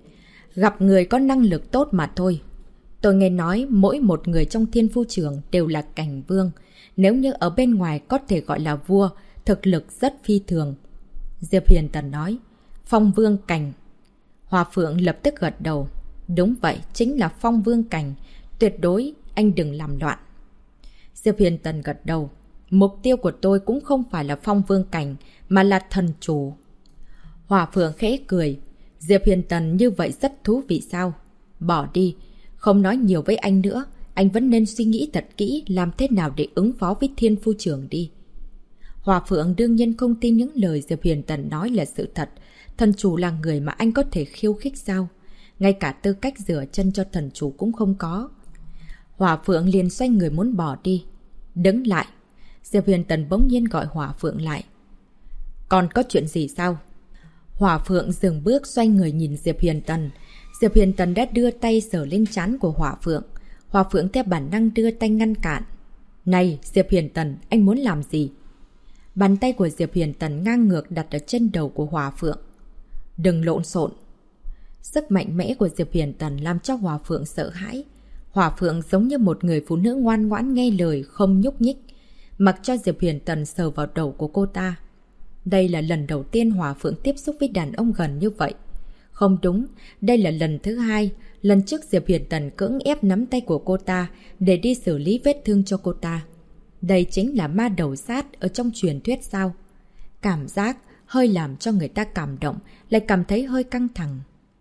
Gặp người có năng lực tốt mà thôi. Tôi nghe nói mỗi một người trong Thiên Phu Trường đều là cảnh vương. Nếu như ở bên ngoài có thể gọi là vua, thực lực rất phi thường. Diệp Huyền Tần nói. Phong vương cảnh. Hòa Phượng lập tức gật đầu. Đúng vậy, chính là phong vương cảnh. Tuyệt đối, anh đừng làm loạn. Diệp Huyền Tần gật đầu. Mục tiêu của tôi cũng không phải là phong vương cảnh, mà là thần chủ. Hòa Phượng khẽ cười. Diệp Huyền Tần như vậy rất thú vị sao? Bỏ đi, không nói nhiều với anh nữa. Anh vẫn nên suy nghĩ thật kỹ làm thế nào để ứng phó với Thiên Phu Trường đi. Hòa Phượng đương nhiên không tin những lời Diệp Huyền Tần nói là sự thật. Thần chủ là người mà anh có thể khiêu khích sao? Ngay cả tư cách rửa chân cho thần chủ cũng không có. Hòa Phượng liền xoay người muốn bỏ đi. Đứng lại. Diệp Huyền Tần bỗng nhiên gọi Hòa Phượng lại. Còn có chuyện gì sao? Hòa Phượng dừng bước xoay người nhìn Diệp Huyền Tần. Diệp Huyền Tần đã đưa tay sờ lên trán của Hòa Phượng. Hòa Phượng theo bản năng đưa tay ngăn cản. Này Diệp Huyền Tần, anh muốn làm gì? Bàn tay của Diệp Huyền Tần ngang ngược đặt ở trên đầu của Hòa Phượng. Đừng lộn xộn. Sức mạnh mẽ của Diệp Huyền Tần làm cho Hòa Phượng sợ hãi. Hòa Phượng giống như một người phụ nữ ngoan ngoãn nghe lời không nhúc nhích. Mặc cho Diệp Huyền Tần sờ vào đầu của cô ta. Đây là lần đầu tiên Hòa Phượng tiếp xúc với đàn ông gần như vậy. Không đúng, đây là lần thứ hai. Lần trước Diệp Huyền Tần cưỡng ép nắm tay của cô ta để đi xử lý vết thương cho cô ta. Đây chính là ma đầu sát ở trong truyền thuyết sao? Cảm giác hơi làm cho người ta cảm động, lại cảm thấy hơi căng thẳng.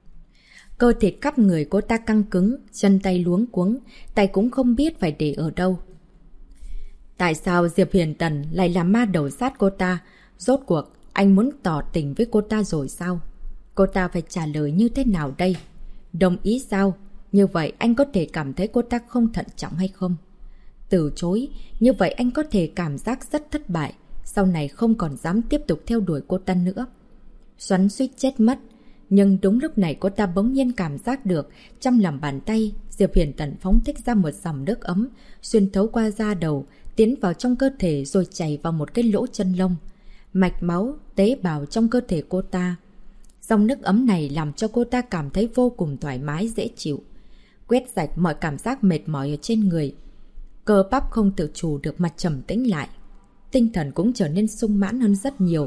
Cơ thể khắp người cô ta căng cứng, chân tay luống cuống, tay cũng không biết phải để ở đâu. Tại sao Diệp Huyền Tần lại làm ma đầu sát cô ta? Rốt cuộc, anh muốn tỏ tình với cô ta rồi sao? Cô ta phải trả lời như thế nào đây? Đồng ý sao? Như vậy anh có thể cảm thấy cô ta không thận trọng hay không? Từ chối, như vậy anh có thể cảm giác rất thất bại. Sau này không còn dám tiếp tục theo đuổi cô ta nữa. Xoắn suýt chết mất. Nhưng đúng lúc này cô ta bỗng nhiên cảm giác được trong lòng bàn tay Diệp Huyền Tần phóng thích ra một dòng nước ấm, xuyên thấu qua da đầu, tiến vào trong cơ thể rồi chảy vào một cái lỗ chân lông. Mạch máu, tế bào trong cơ thể cô ta. Dòng nước ấm này làm cho cô ta cảm thấy vô cùng thoải mái dễ chịu. Quét sạch mọi cảm giác mệt mỏi ở trên người. Cơ bắp không tự chủ được mà trầm tĩnh lại. Tinh thần cũng trở nên sung mãn hơn rất nhiều.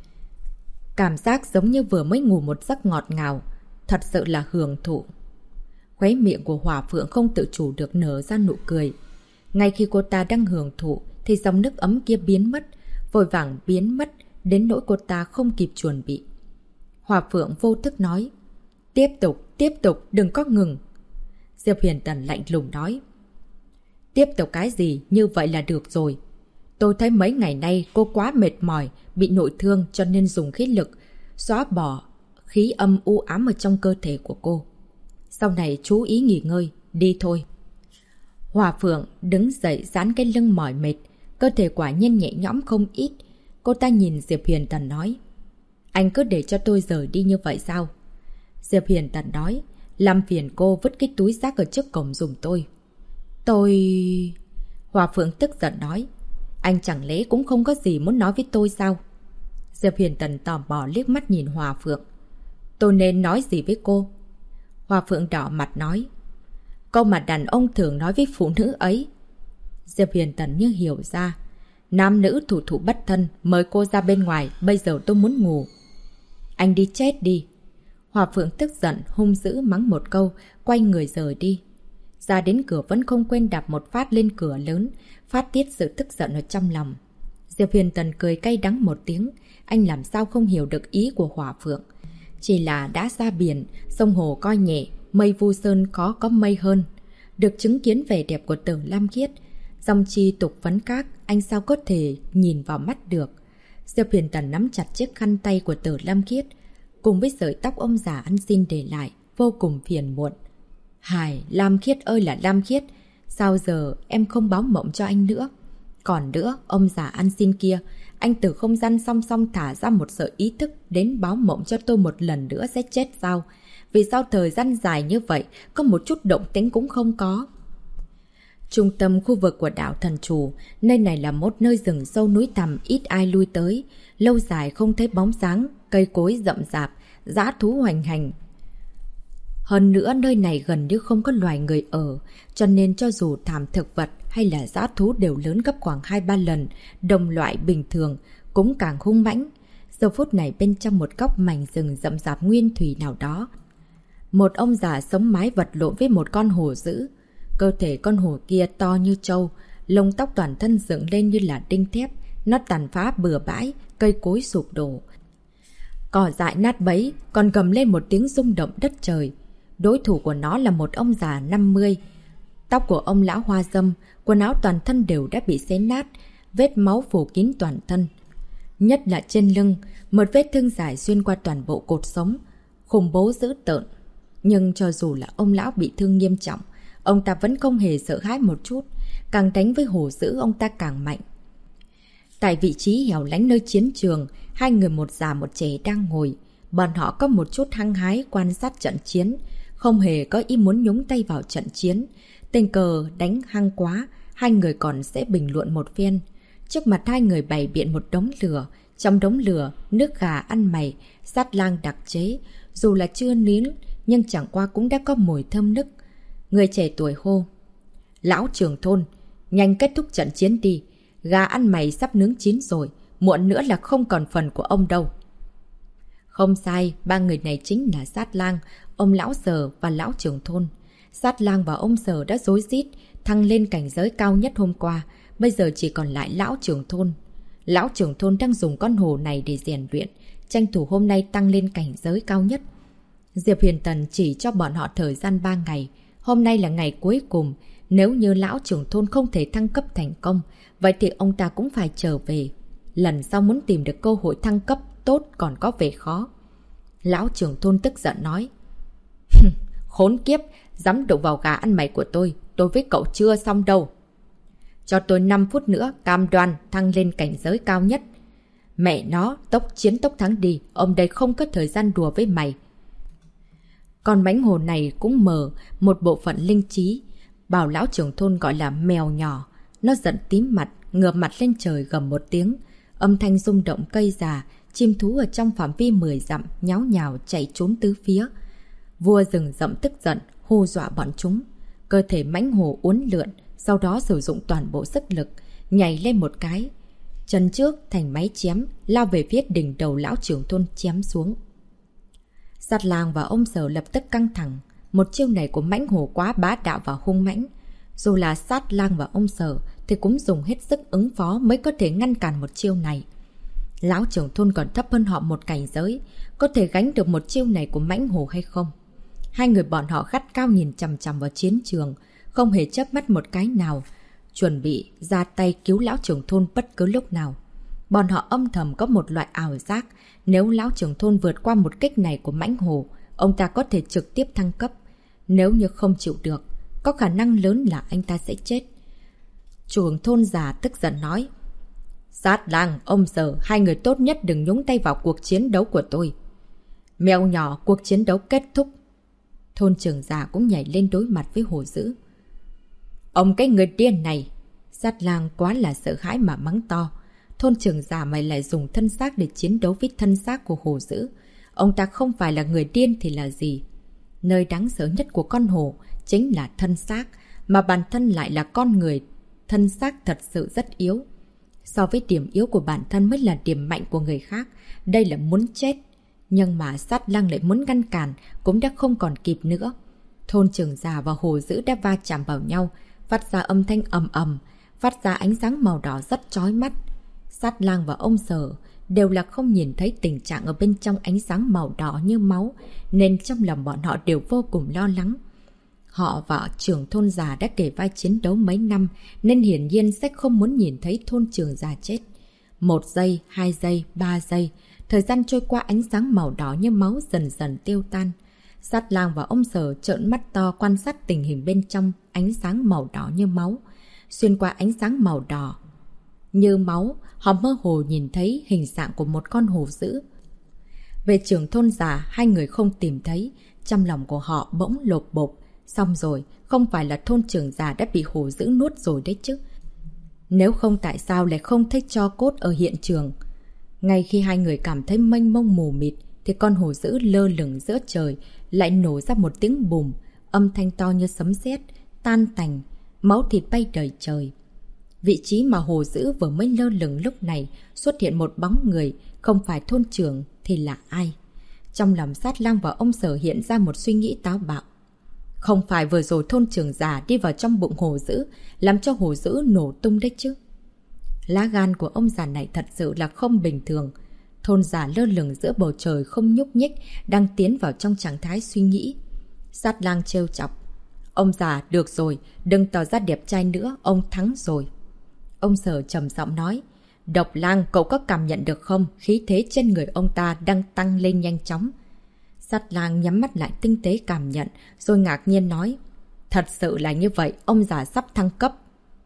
Cảm giác giống như vừa mới ngủ một giấc ngọt ngào. Thật sự là hưởng thụ. Khóe miệng của Hòa Phượng không tự chủ được nở ra nụ cười. Ngay khi cô ta đang hưởng thụ thì dòng nước ấm kia biến mất. Vội vàng biến mất đến nỗi cô ta không kịp chuẩn bị. Hòa Phượng vô thức nói. Tiếp tục, đừng có ngừng. Diệp Huyền Tần lạnh lùng nói. Tiếp tục cái gì, như vậy là được rồi. Tôi thấy mấy ngày nay cô quá mệt mỏi, bị nội thương cho nên dùng khí lực, xóa bỏ khí âm u ám ở trong cơ thể của cô. Sau này chú ý nghỉ ngơi, đi thôi. Hòa Phượng đứng dậy dán cái lưng mỏi mệt, cơ thể quả nhiên nhẹ nhõm không ít. Cô ta nhìn Diệp Huyền Tần nói. Anh cứ để cho tôi rời đi như vậy sao? Diệp Huyền Tần nói. Làm phiền cô vứt cái túi rác ở trước cổng giùm tôi. Hòa Phượng tức giận nói. Anh chẳng lẽ cũng không có gì muốn nói với tôi sao? Diệp Huyền Tần tò mò liếc mắt nhìn Hòa Phượng. Tôi nên nói gì với cô? Hòa Phượng đỏ mặt nói. Câu mà đàn ông thường nói với phụ nữ ấy. Diệp Huyền Tần như hiểu ra. Nam nữ thủ thủ bất thân, mời cô ra bên ngoài, bây giờ tôi muốn ngủ. Anh đi chết đi. Hòa Phượng tức giận, hung dữ mắng một câu, quay người rời đi. Ra đến cửa vẫn không quên đạp một phát lên cửa lớn, phát tiết sự tức giận ở trong lòng. Diệp Huyền Tần cười cay đắng một tiếng, anh làm sao không hiểu được ý của Hòa Phượng. Chỉ là đã ra biển, sông hồ coi nhẹ, mây vu sơn có mây hơn. Được chứng kiến vẻ đẹp của Tử Lam Khiết, dòng chi tục vấn các, anh sao có thể nhìn vào mắt được. Diệp Huyền Tần nắm chặt chiếc khăn tay của Tử Lam Khiết, cùng với sợi tóc ông già ăn xin để lại, vô cùng phiền muộn. Hài, Lam Khiết ơi là Lam Khiết, sao giờ em không báo mộng cho anh nữa? Còn nữa, ông già ăn xin kia, anh từ không gian song song thả ra một sợi ý thức đến báo mộng cho tôi một lần nữa sẽ chết sao? Vì sao thời gian dài như vậy, có một chút động tĩnh cũng không có? Trung tâm khu vực của đảo Thần Chủ, nơi này là một nơi rừng sâu núi thẳm ít ai lui tới, lâu dài không thấy bóng dáng, cây cối rậm rạp, dã thú hoành hành. Hơn nữa nơi này gần như không có loài người ở, cho nên cho dù thảm thực vật hay là dã thú đều lớn gấp khoảng 2-3 lần đồng loại bình thường, cũng càng hung mãnh. Giờ phút này bên trong một góc mảnh rừng rậm rạp nguyên thủy nào đó, một ông già sống mái vật lộn với một con hổ dữ. Cơ thể con hổ kia to như trâu, lông tóc toàn thân dựng lên như là đinh thép, nó tàn phá bừa bãi, cây cối sụp đổ. Cỏ dại nát bấy, còn gầm lên một tiếng rung động đất trời. Đối thủ của nó là một ông già 50. Tóc của ông lão hoa râm, quần áo toàn thân đều đã bị xé nát, vết máu phủ kín toàn thân. Nhất là trên lưng, một vết thương dài xuyên qua toàn bộ cột sống, khủng bố dữ tợn. Nhưng cho dù là ông lão bị thương nghiêm trọng, ông ta vẫn không hề sợ hãi một chút, càng đánh với hổ dữ ông ta càng mạnh. Tại vị trí hẻo lánh nơi chiến trường, hai người một già một trẻ đang ngồi. Bọn họ có một chút hăng hái quan sát trận chiến, không hề có ý muốn nhúng tay vào trận chiến. Tình cờ đánh hăng quá, hai người còn sẽ bình luận một phen. Trước mặt hai người bày biện một đống lửa, trong đống lửa, nước gà ăn mày, sát lang đặc chế. Dù là chưa nín, nhưng chẳng qua cũng đã có mùi thơm nức. Người trẻ tuổi hô: "Lão trưởng thôn, nhanh kết thúc trận chiến đi. Gà ăn mày sắp nướng chín rồi, muộn nữa là không còn phần của ông đâu." Không sai, ba người này chính là Sát Lang, ông lão Sở và lão trưởng thôn. Sát Lang và ông Sở đã rối rít thăng lên cảnh giới cao nhất hôm qua, bây giờ chỉ còn lại lão trưởng thôn. Lão trưởng thôn đang dùng con hổ này để rèn luyện, tranh thủ hôm nay tăng lên cảnh giới cao nhất. Diệp Huyền Tần chỉ cho bọn họ thời gian 3 ngày. Hôm nay là ngày cuối cùng. Nếu như lão trưởng thôn không thể thăng cấp thành công, vậy thì ông ta cũng phải trở về. Lần sau muốn tìm được cơ hội thăng cấp tốt còn có vẻ khó. Lão trưởng thôn tức giận nói: "Khốn kiếp, dám đụng vào gà ăn mày của tôi với cậu chưa xong đâu. Cho tôi 5 phút nữa cam đoan thăng lên cảnh giới cao nhất. Mẹ nó, tốc chiến tốc thắng đi, ông đây không có thời gian đùa với mày." Con mãnh hổ này cũng mờ một bộ phận linh trí, bảo lão trưởng thôn gọi là mèo nhỏ. Nó giận tím mặt, ngửa mặt lên trời gầm một tiếng. Âm thanh rung động cây già, chim thú ở trong phạm vi 10 dặm nháo nhào chạy trốn tứ phía. Vua rừng rậm tức giận, hù dọa bọn chúng. Cơ thể mãnh hổ uốn lượn, sau đó sử dụng toàn bộ sức lực, nhảy lên một cái. Chân trước thành máy chém, lao về phía đỉnh đầu lão trưởng thôn chém xuống. Sát Lang và ông Sở lập tức căng thẳng. Một chiêu này của mãnh hổ quá bá đạo và hung mãnh. Dù là Sát Lang và ông Sở thì cũng dùng hết sức ứng phó mới có thể ngăn cản một chiêu này. Lão trưởng thôn còn thấp hơn họ một cảnh giới, có thể gánh được một chiêu này của mãnh hổ hay không? Hai người bọn họ gắt cao nhìn chằm chằm vào chiến trường, không hề chớp mắt một cái nào, chuẩn bị ra tay cứu lão trưởng thôn bất cứ lúc nào. Bọn họ âm thầm có một loại ảo giác, nếu lão trưởng thôn vượt qua một kích này của mãnh hổ, ông ta có thể trực tiếp thăng cấp. Nếu như không chịu được, có khả năng lớn là anh ta sẽ chết. Trưởng thôn già tức giận nói: "Sát Lang, ông Sở, hai người tốt nhất đừng nhúng tay vào cuộc chiến đấu của tôi." Mèo nhỏ, cuộc chiến đấu kết thúc. Thôn trưởng già cũng nhảy lên đối mặt với hổ dữ. "Ông cái người điên này!" Sát Lang quá là sợ hãi mà mắng to. Thôn trưởng già mày lại dùng thân xác để chiến đấu với thân xác của hổ dữ. Ông ta không phải là người điên thì là gì? Nơi đáng sợ nhất của con hổ chính là thân xác, mà bản thân lại là con người. Thân xác thật sự rất yếu. So với điểm yếu của bản thân mới là điểm mạnh của người khác. Đây là muốn chết. Nhưng mà Sát Lang lại muốn ngăn cản, cũng đã không còn kịp nữa. Thôn trưởng già và hổ dữ đã va chạm vào nhau, phát ra âm thanh ầm ầm, phát ra ánh sáng màu đỏ rất chói mắt. Sát Lang và ông Sở đều là không nhìn thấy tình trạng ở bên trong ánh sáng màu đỏ như máu, nên trong lòng bọn họ đều vô cùng lo lắng. Họ và trưởng thôn già đã kể vai chiến đấu mấy năm, nên hiển nhiên sẽ không muốn nhìn thấy thôn trưởng già chết. 1 giây, 2 giây, 3 giây, thời gian trôi qua, ánh sáng màu đỏ như máu dần dần tiêu tan. Sát Lang và ông Sở trợn mắt to quan sát tình hình bên trong ánh sáng màu đỏ như máu. Xuyên qua ánh sáng màu đỏ như máu, họ mơ hồ nhìn thấy hình dạng của một con hổ dữ. Về trưởng thôn già, hai người không tìm thấy, trong lòng của họ bỗng lột bột. Xong rồi, không phải là thôn trưởng già đã bị hổ dữ nuốt rồi đấy chứ. Nếu không tại sao lại không thấy tro cốt ở hiện trường? Ngay khi hai người cảm thấy mênh mông mù mịt, thì con hổ dữ lơ lửng giữa trời lại nổ ra một tiếng bùm, âm thanh to như sấm sét, tan tành, máu thịt bay đầy trời. Vị trí mà hổ dữ vừa mới lơ lửng lúc này xuất hiện một bóng người, không phải thôn trưởng thì là ai? Trong lòng Sát Lang và ông Sở hiện ra một suy nghĩ táo bạo. Không phải vừa rồi thôn trưởng già đi vào trong bụng hổ dữ, làm cho hổ dữ nổ tung đấy chứ? Lá gan của ông già này thật sự là không bình thường. Thôn già lơ lửng giữa bầu trời không nhúc nhích, đang tiến vào trong trạng thái suy nghĩ. Sát Lang trêu chọc. Ông già, được rồi, đừng tỏ ra đẹp trai nữa, ông thắng rồi. Ông Sở trầm giọng nói. Độc Lang, cậu có cảm nhận được không? Khí thế trên người ông ta đang tăng lên nhanh chóng. Sát Lang nhắm mắt lại tinh tế cảm nhận, rồi ngạc nhiên nói. Thật sự là như vậy, ông già sắp thăng cấp.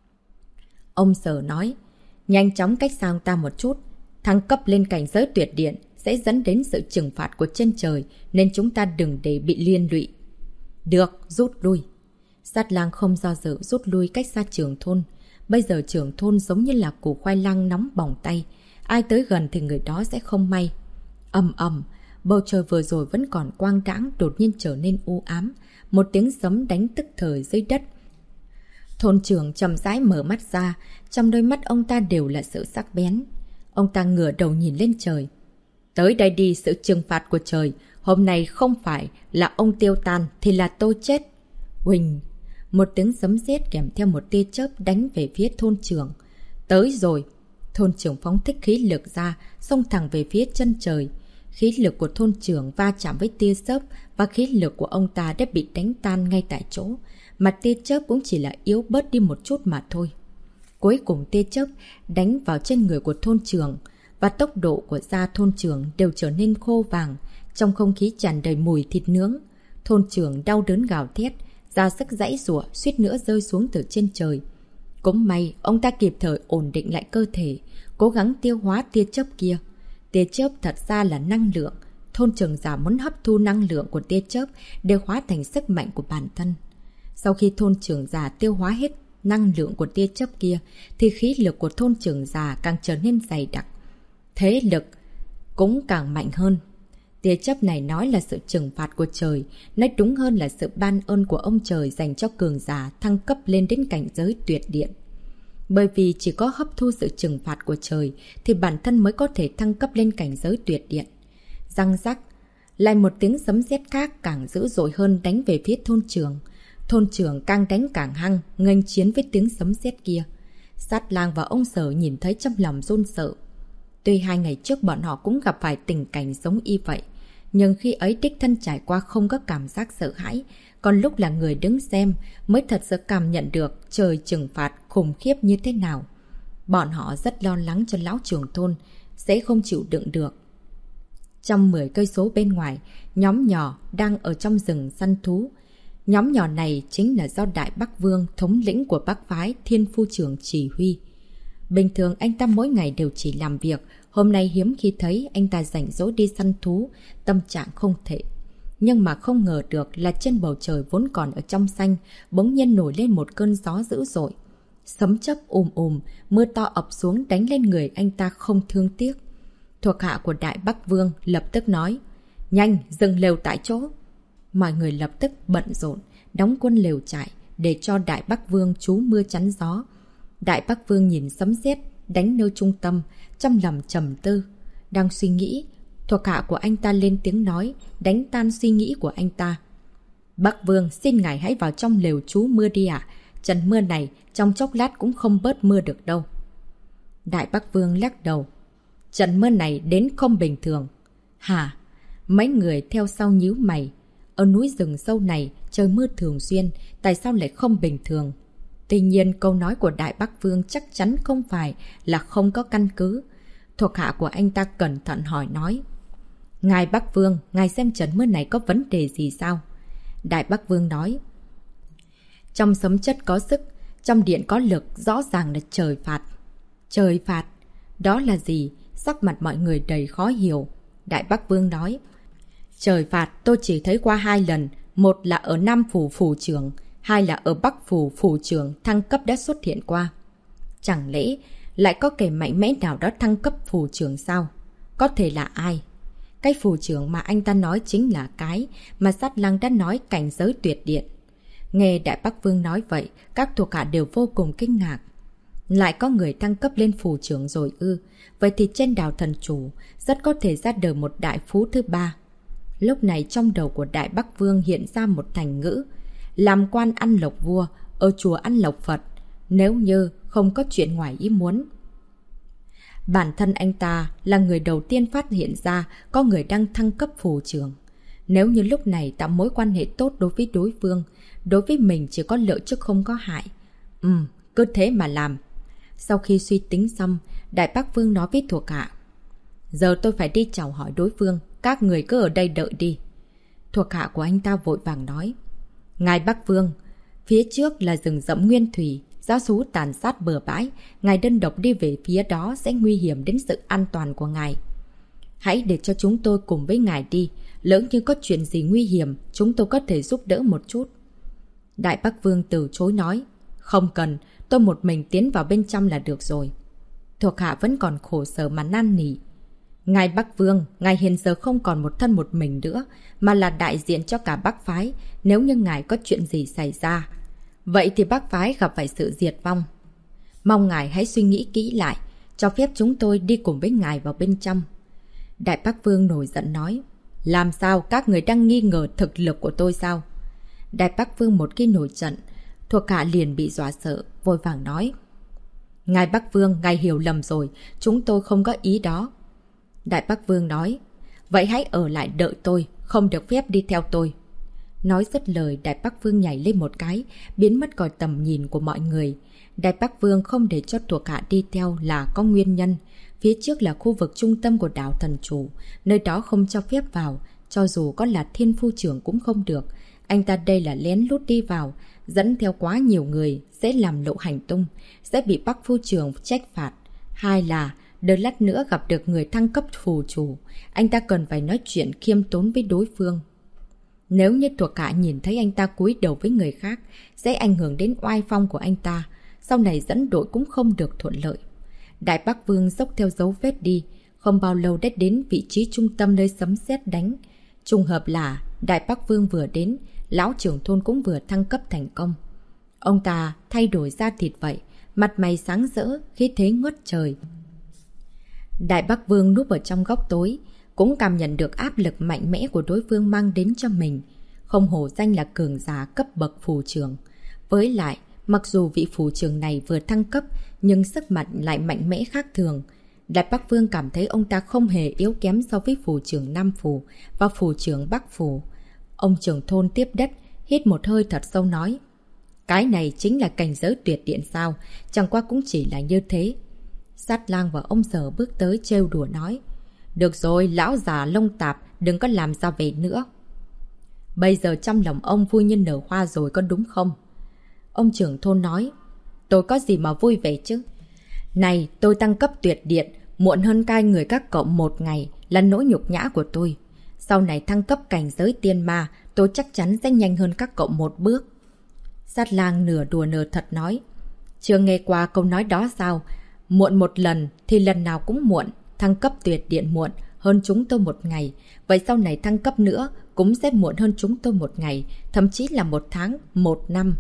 Ông Sở nói. Nhanh chóng cách xa ông ta một chút. Thăng cấp lên cảnh giới tuyệt điện sẽ dẫn đến sự trừng phạt của trên trời, nên chúng ta đừng để bị liên lụy. Được, rút lui. Sát Lang không do dự rút lui cách xa trưởng thôn. Bây giờ trưởng thôn giống như là củ khoai lang nóng bỏng tay. Ai tới gần thì người đó sẽ không may. Ầm ầm, bầu trời vừa rồi vẫn còn quang đãng đột nhiên trở nên u ám. Một tiếng sấm đánh tức thời dưới đất. Thôn trưởng chậm rãi mở mắt ra, trong đôi mắt ông ta đều là sự sắc bén. Ông ta ngửa đầu nhìn lên trời. Tới đây đi, sự trừng phạt của trời. Hôm nay không phải là ông tiêu tan thì là tôi chết. Huỳnh! Một tiếng sấm sét kèm theo một tia chớp đánh về phía thôn trưởng. Tới rồi! Thôn trưởng phóng thích khí lực ra, xông thẳng về phía chân trời. Khí lực của thôn trưởng va chạm với tia chớp và khí lực của ông ta đã bị đánh tan ngay tại chỗ. Mà tia chớp cũng chỉ là yếu bớt đi một chút mà thôi. Cuối cùng tia chớp đánh vào trên người của thôn trưởng và tốc độ của da thôn trưởng đều trở nên khô vàng. Trong không khí tràn đầy mùi thịt nướng. Thôn trưởng đau đớn gào thét, ra sức giãy giụa, suýt nữa rơi xuống từ trên trời. Cũng may ông ta kịp thời ổn định lại cơ thể, cố gắng tiêu hóa tia chớp kia. Tia chớp thật ra là năng lượng. Thôn trưởng già muốn hấp thu năng lượng của tia chớp để hóa thành sức mạnh của bản thân. Sau khi thôn trưởng già tiêu hóa hết năng lượng của tia chớp kia thì khí lực của thôn trưởng già càng trở nên dày đặc. Thế lực cũng càng mạnh hơn. Tia chớp này nói là sự trừng phạt của trời, nói đúng hơn là sự ban ơn của ông trời dành cho cường giả thăng cấp lên đến cảnh giới tuyệt điện. Bởi vì chỉ có hấp thu sự trừng phạt của trời thì bản thân mới có thể thăng cấp lên cảnh giới tuyệt điện. Răng rắc, lại một tiếng sấm sét khác càng dữ dội hơn đánh về phía thôn trưởng. Thôn trưởng càng đánh càng hăng, nghênh chiến với tiếng sấm sét kia. Sát Lang và ông Sở nhìn thấy trong lòng run sợ. Tuy 2 ngày trước bọn họ cũng gặp phải tình cảnh giống y vậy, nhưng khi ấy đích thân trải qua không có cảm giác sợ hãi, còn lúc là người đứng xem mới thật sự cảm nhận được trời trừng phạt khủng khiếp như thế nào. Bọn họ rất lo lắng cho lão trưởng thôn sẽ không chịu đựng được. Trong 10 cây số bên ngoài, nhóm nhỏ đang ở trong rừng săn thú. Nhóm nhỏ này chính là do Đại Bắc Vương, thống lĩnh của Bắc phái Thiên Phu Trưởng chỉ huy. Bình thường anh ta mỗi ngày đều chỉ làm việc, hôm nay hiếm khi thấy anh ta rảnh rỗi đi săn thú, tâm trạng không thể. Nhưng mà không ngờ được là trên bầu trời vốn còn ở trong xanh, bỗng nhiên nổi lên một cơn gió dữ dội. Sấm chớp mưa to ập xuống đánh lên người anh ta không thương tiếc. Thuộc hạ của Đại Bắc Vương lập tức nói, nhanh, dừng lều tại chỗ. Mọi người lập tức bận rộn, đóng quân lều trại để cho Đại Bắc Vương trú mưa chắn gió. Đại Bắc Vương nhìn sấm sét đánh nơi trung tâm, trong lòng trầm tư. Đang suy nghĩ, thuộc hạ của anh ta lên tiếng nói, đánh tan suy nghĩ của anh ta. Bắc Vương, xin ngài hãy vào trong lều trú mưa đi ạ. Trận mưa này trong chốc lát cũng không bớt mưa được đâu. Đại Bắc Vương lắc đầu. Trận mưa này đến không bình thường. Hả? Mấy người theo sau nhíu mày. Ở núi rừng sâu này trời mưa thường xuyên, tại sao lại không bình thường? Tuy nhiên câu nói của Đại Bắc Vương chắc chắn không phải là không có căn cứ. Thuộc hạ của anh ta cẩn thận hỏi nói. Ngài Bắc Vương, ngài xem trận mưa này có vấn đề gì sao? Đại Bắc Vương nói. Trong sấm chất có sức, trong điện có lực, rõ ràng là trời phạt. Trời phạt? Đó là gì? Sắc mặt mọi người đầy khó hiểu. Đại Bắc Vương nói. Trời phạt tôi chỉ thấy qua 2 lần. Một là ở Nam Phủ Phủ Trưởng, 2 là ở Bắc Phủ Phủ Trưởng thăng cấp đã xuất hiện qua. Chẳng lẽ lại có kẻ mạnh mẽ nào đó thăng cấp Phủ Trưởng sao? Có thể là ai? Cái phù trưởng mà anh ta nói chính là cái mà Sát Lang đã nói, cảnh giới tuyệt điện. Nghe Đại Bắc Vương nói vậy, các thuộc hạ đều vô cùng kinh ngạc. Lại có người thăng cấp lên phù trưởng rồi ư? Vậy thì trên đảo thần chủ rất có thể ra đời một đại phú thứ ba. Lúc này trong đầu của Đại Bắc Vương hiện ra một thành ngữ: làm quan ăn lộc vua, ở chùa ăn lộc Phật, nếu như không có chuyện ngoài ý muốn. Bản thân anh ta là người đầu tiên phát hiện ra có người đang thăng cấp phù trưởng. Nếu như lúc này tạo mối quan hệ tốt đối với đối phương, đối với mình chỉ có lợi chứ không có hại. Cứ thế mà làm. Sau khi suy tính xong, Đại Bắc Vương nói với thuộc hạ: giờ tôi phải đi chào hỏi đối phương, các người cứ ở đây đợi đi. Thuộc hạ của anh ta vội vàng nói: ngài Bắc Vương, phía trước là rừng rậm nguyên thủy, giáo thú tàn sát bừa bãi, ngài đơn độc đi về phía đó sẽ nguy hiểm đến sự an toàn của ngài. Hãy để cho chúng tôi cùng với ngài đi, lỡ như có chuyện gì nguy hiểm, chúng tôi có thể giúp đỡ một chút. Đại Bắc Vương từ chối nói: không cần, tôi một mình tiến vào bên trong là được rồi. Thuộc hạ vẫn còn khổ sở mà năn nỉ: ngài Bắc Vương, ngài hiện giờ không còn một thân một mình nữa, mà là đại diện cho cả Bắc Phái. Nếu như ngài có chuyện gì xảy ra, vậy thì Bắc Phái gặp phải sự diệt vong. Mong ngài hãy suy nghĩ kỹ lại, cho phép chúng tôi đi cùng với ngài vào bên trong. Đại Bắc Vương nổi giận nói: làm sao, các người đang nghi ngờ thực lực của tôi sao? Đại Bắc Vương một khi nổi trận, thuộc hạ liền bị dọa sợ, vội vàng nói: ngài Bắc Vương, ngài hiểu lầm rồi, chúng tôi không có ý đó. Đại Bắc Vương nói: vậy hãy ở lại đợi tôi, không được phép đi theo tôi. Nói dứt lời, Đại Bắc Vương nhảy lên một cái, biến mất khỏi tầm nhìn của mọi người. Đại Bắc Vương không để cho thuộc hạ đi theo là có nguyên nhân. Phía trước là khu vực trung tâm của đảo thần chủ, nơi đó không cho phép vào, cho dù có là Thiên Phu trưởng cũng không được. Anh ta đây là lén lút đi vào, dẫn theo quá nhiều người, sẽ làm lộ hành tung, sẽ bị Bắc Phu trưởng trách phạt. Hai là, đợi lát nữa gặp được người thăng cấp phù chủ, anh ta cần phải nói chuyện khiêm tốn với đối phương. Nếu như thuộc hạ nhìn thấy anh ta cúi đầu với người khác, sẽ ảnh hưởng đến oai phong của anh ta, sau này dẫn đội cũng không được thuận lợi. Đại Bắc Vương dốc theo dấu vết đi, không bao lâu đã đến vị trí trung tâm nơi sấm sét đánh. Trùng hợp là Đại Bắc Vương vừa đến, lão trưởng thôn cũng vừa thăng cấp thành công. Ông ta thay đổi da thịt vậy, mặt mày sáng rỡ, khí thế ngút trời. Đại Bắc Vương núp ở trong góc tối, cũng cảm nhận được áp lực mạnh mẽ của đối phương mang đến cho mình. Không hổ danh là cường giả cấp bậc phù trưởng. Với lại, mặc dù vị phù trưởng này vừa thăng cấp, nhưng sức mạnh lại mạnh mẽ khác thường. Đại Bắc Vương cảm thấy ông ta không hề yếu kém so với phù trưởng Nam Phù và phù trưởng Bắc Phù. Ông trưởng thôn tiếp đất, hít một hơi thật sâu nói: cái này chính là cảnh giới tuyệt điện sao? Chẳng qua cũng chỉ là như thế. Sát Lang và ông Sở bước tới trêu đùa nói: được rồi, lão già lông tạp, đừng có làm ra vẻ nữa. Bây giờ trong lòng ông vui như nở hoa rồi có đúng không? Ông trưởng thôn nói: tôi có gì mà vui vẻ chứ? Này, tôi tăng cấp tuyệt điện, muộn hơn cai người các cậu một ngày là nỗi nhục nhã của tôi. Sau này thăng cấp cảnh giới tiên ma, tôi chắc chắn sẽ nhanh hơn các cậu một bước. Sát Lang nửa đùa nửa thật nói: chưa nghe qua câu nói đó sao? Muộn một lần thì lần nào cũng muộn. Thăng cấp tuyệt điện muộn hơn chúng tôi một ngày, vậy sau này thăng cấp nữa cũng sẽ muộn hơn chúng tôi một ngày, thậm chí là một tháng, một năm.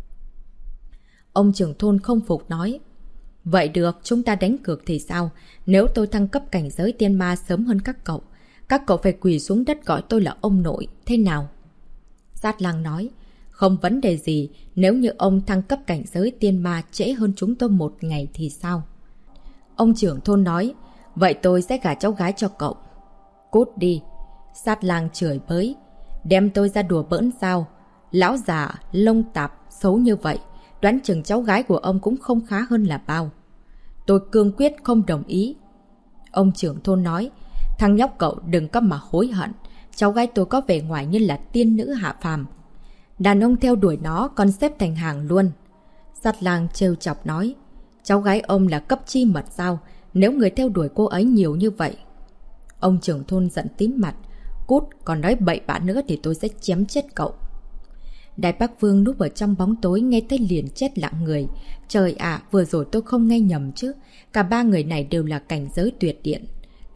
Ông trưởng thôn không phục nói: vậy được, chúng ta đánh cược thì sao? Nếu tôi thăng cấp cảnh giới tiên ma sớm hơn các cậu phải quỳ xuống đất gọi tôi là ông nội, thế nào? Sát Lang nói: không vấn đề gì, nếu như ông thăng cấp cảnh giới tiên ma trễ hơn chúng tôi một ngày thì sao? Ông trưởng thôn nói: vậy tôi sẽ gả cháu gái cho cậu. Cút đi. Sát Lang chửi bới: đem tôi ra đùa bỡn sao? Lão già lông tạp xấu như vậy, đoán chừng cháu gái của ông cũng không khá hơn là bao. Tôi cương quyết không đồng ý. Ông trưởng thôn nói: thằng nhóc cậu đừng có mà hối hận, cháu gái tôi có vẻ ngoài như là tiên nữ hạ phàm. Đàn ông theo đuổi nó còn xếp thành hàng luôn. Sát Lang trêu chọc nói: cháu gái ông là cấp chi mật sao? Nếu người theo đuổi cô ấy nhiều như vậy. Ông trưởng thôn giận tím mặt: cút, còn nói bậy bạ nữa thì tôi sẽ chém chết cậu. Đại Bắc Vương núp ở trong bóng tối nghe thấy liền chết lặng người. Trời ạ, vừa rồi tôi không nghe nhầm chứ. Cả ba người này đều là cảnh giới tuyệt điện.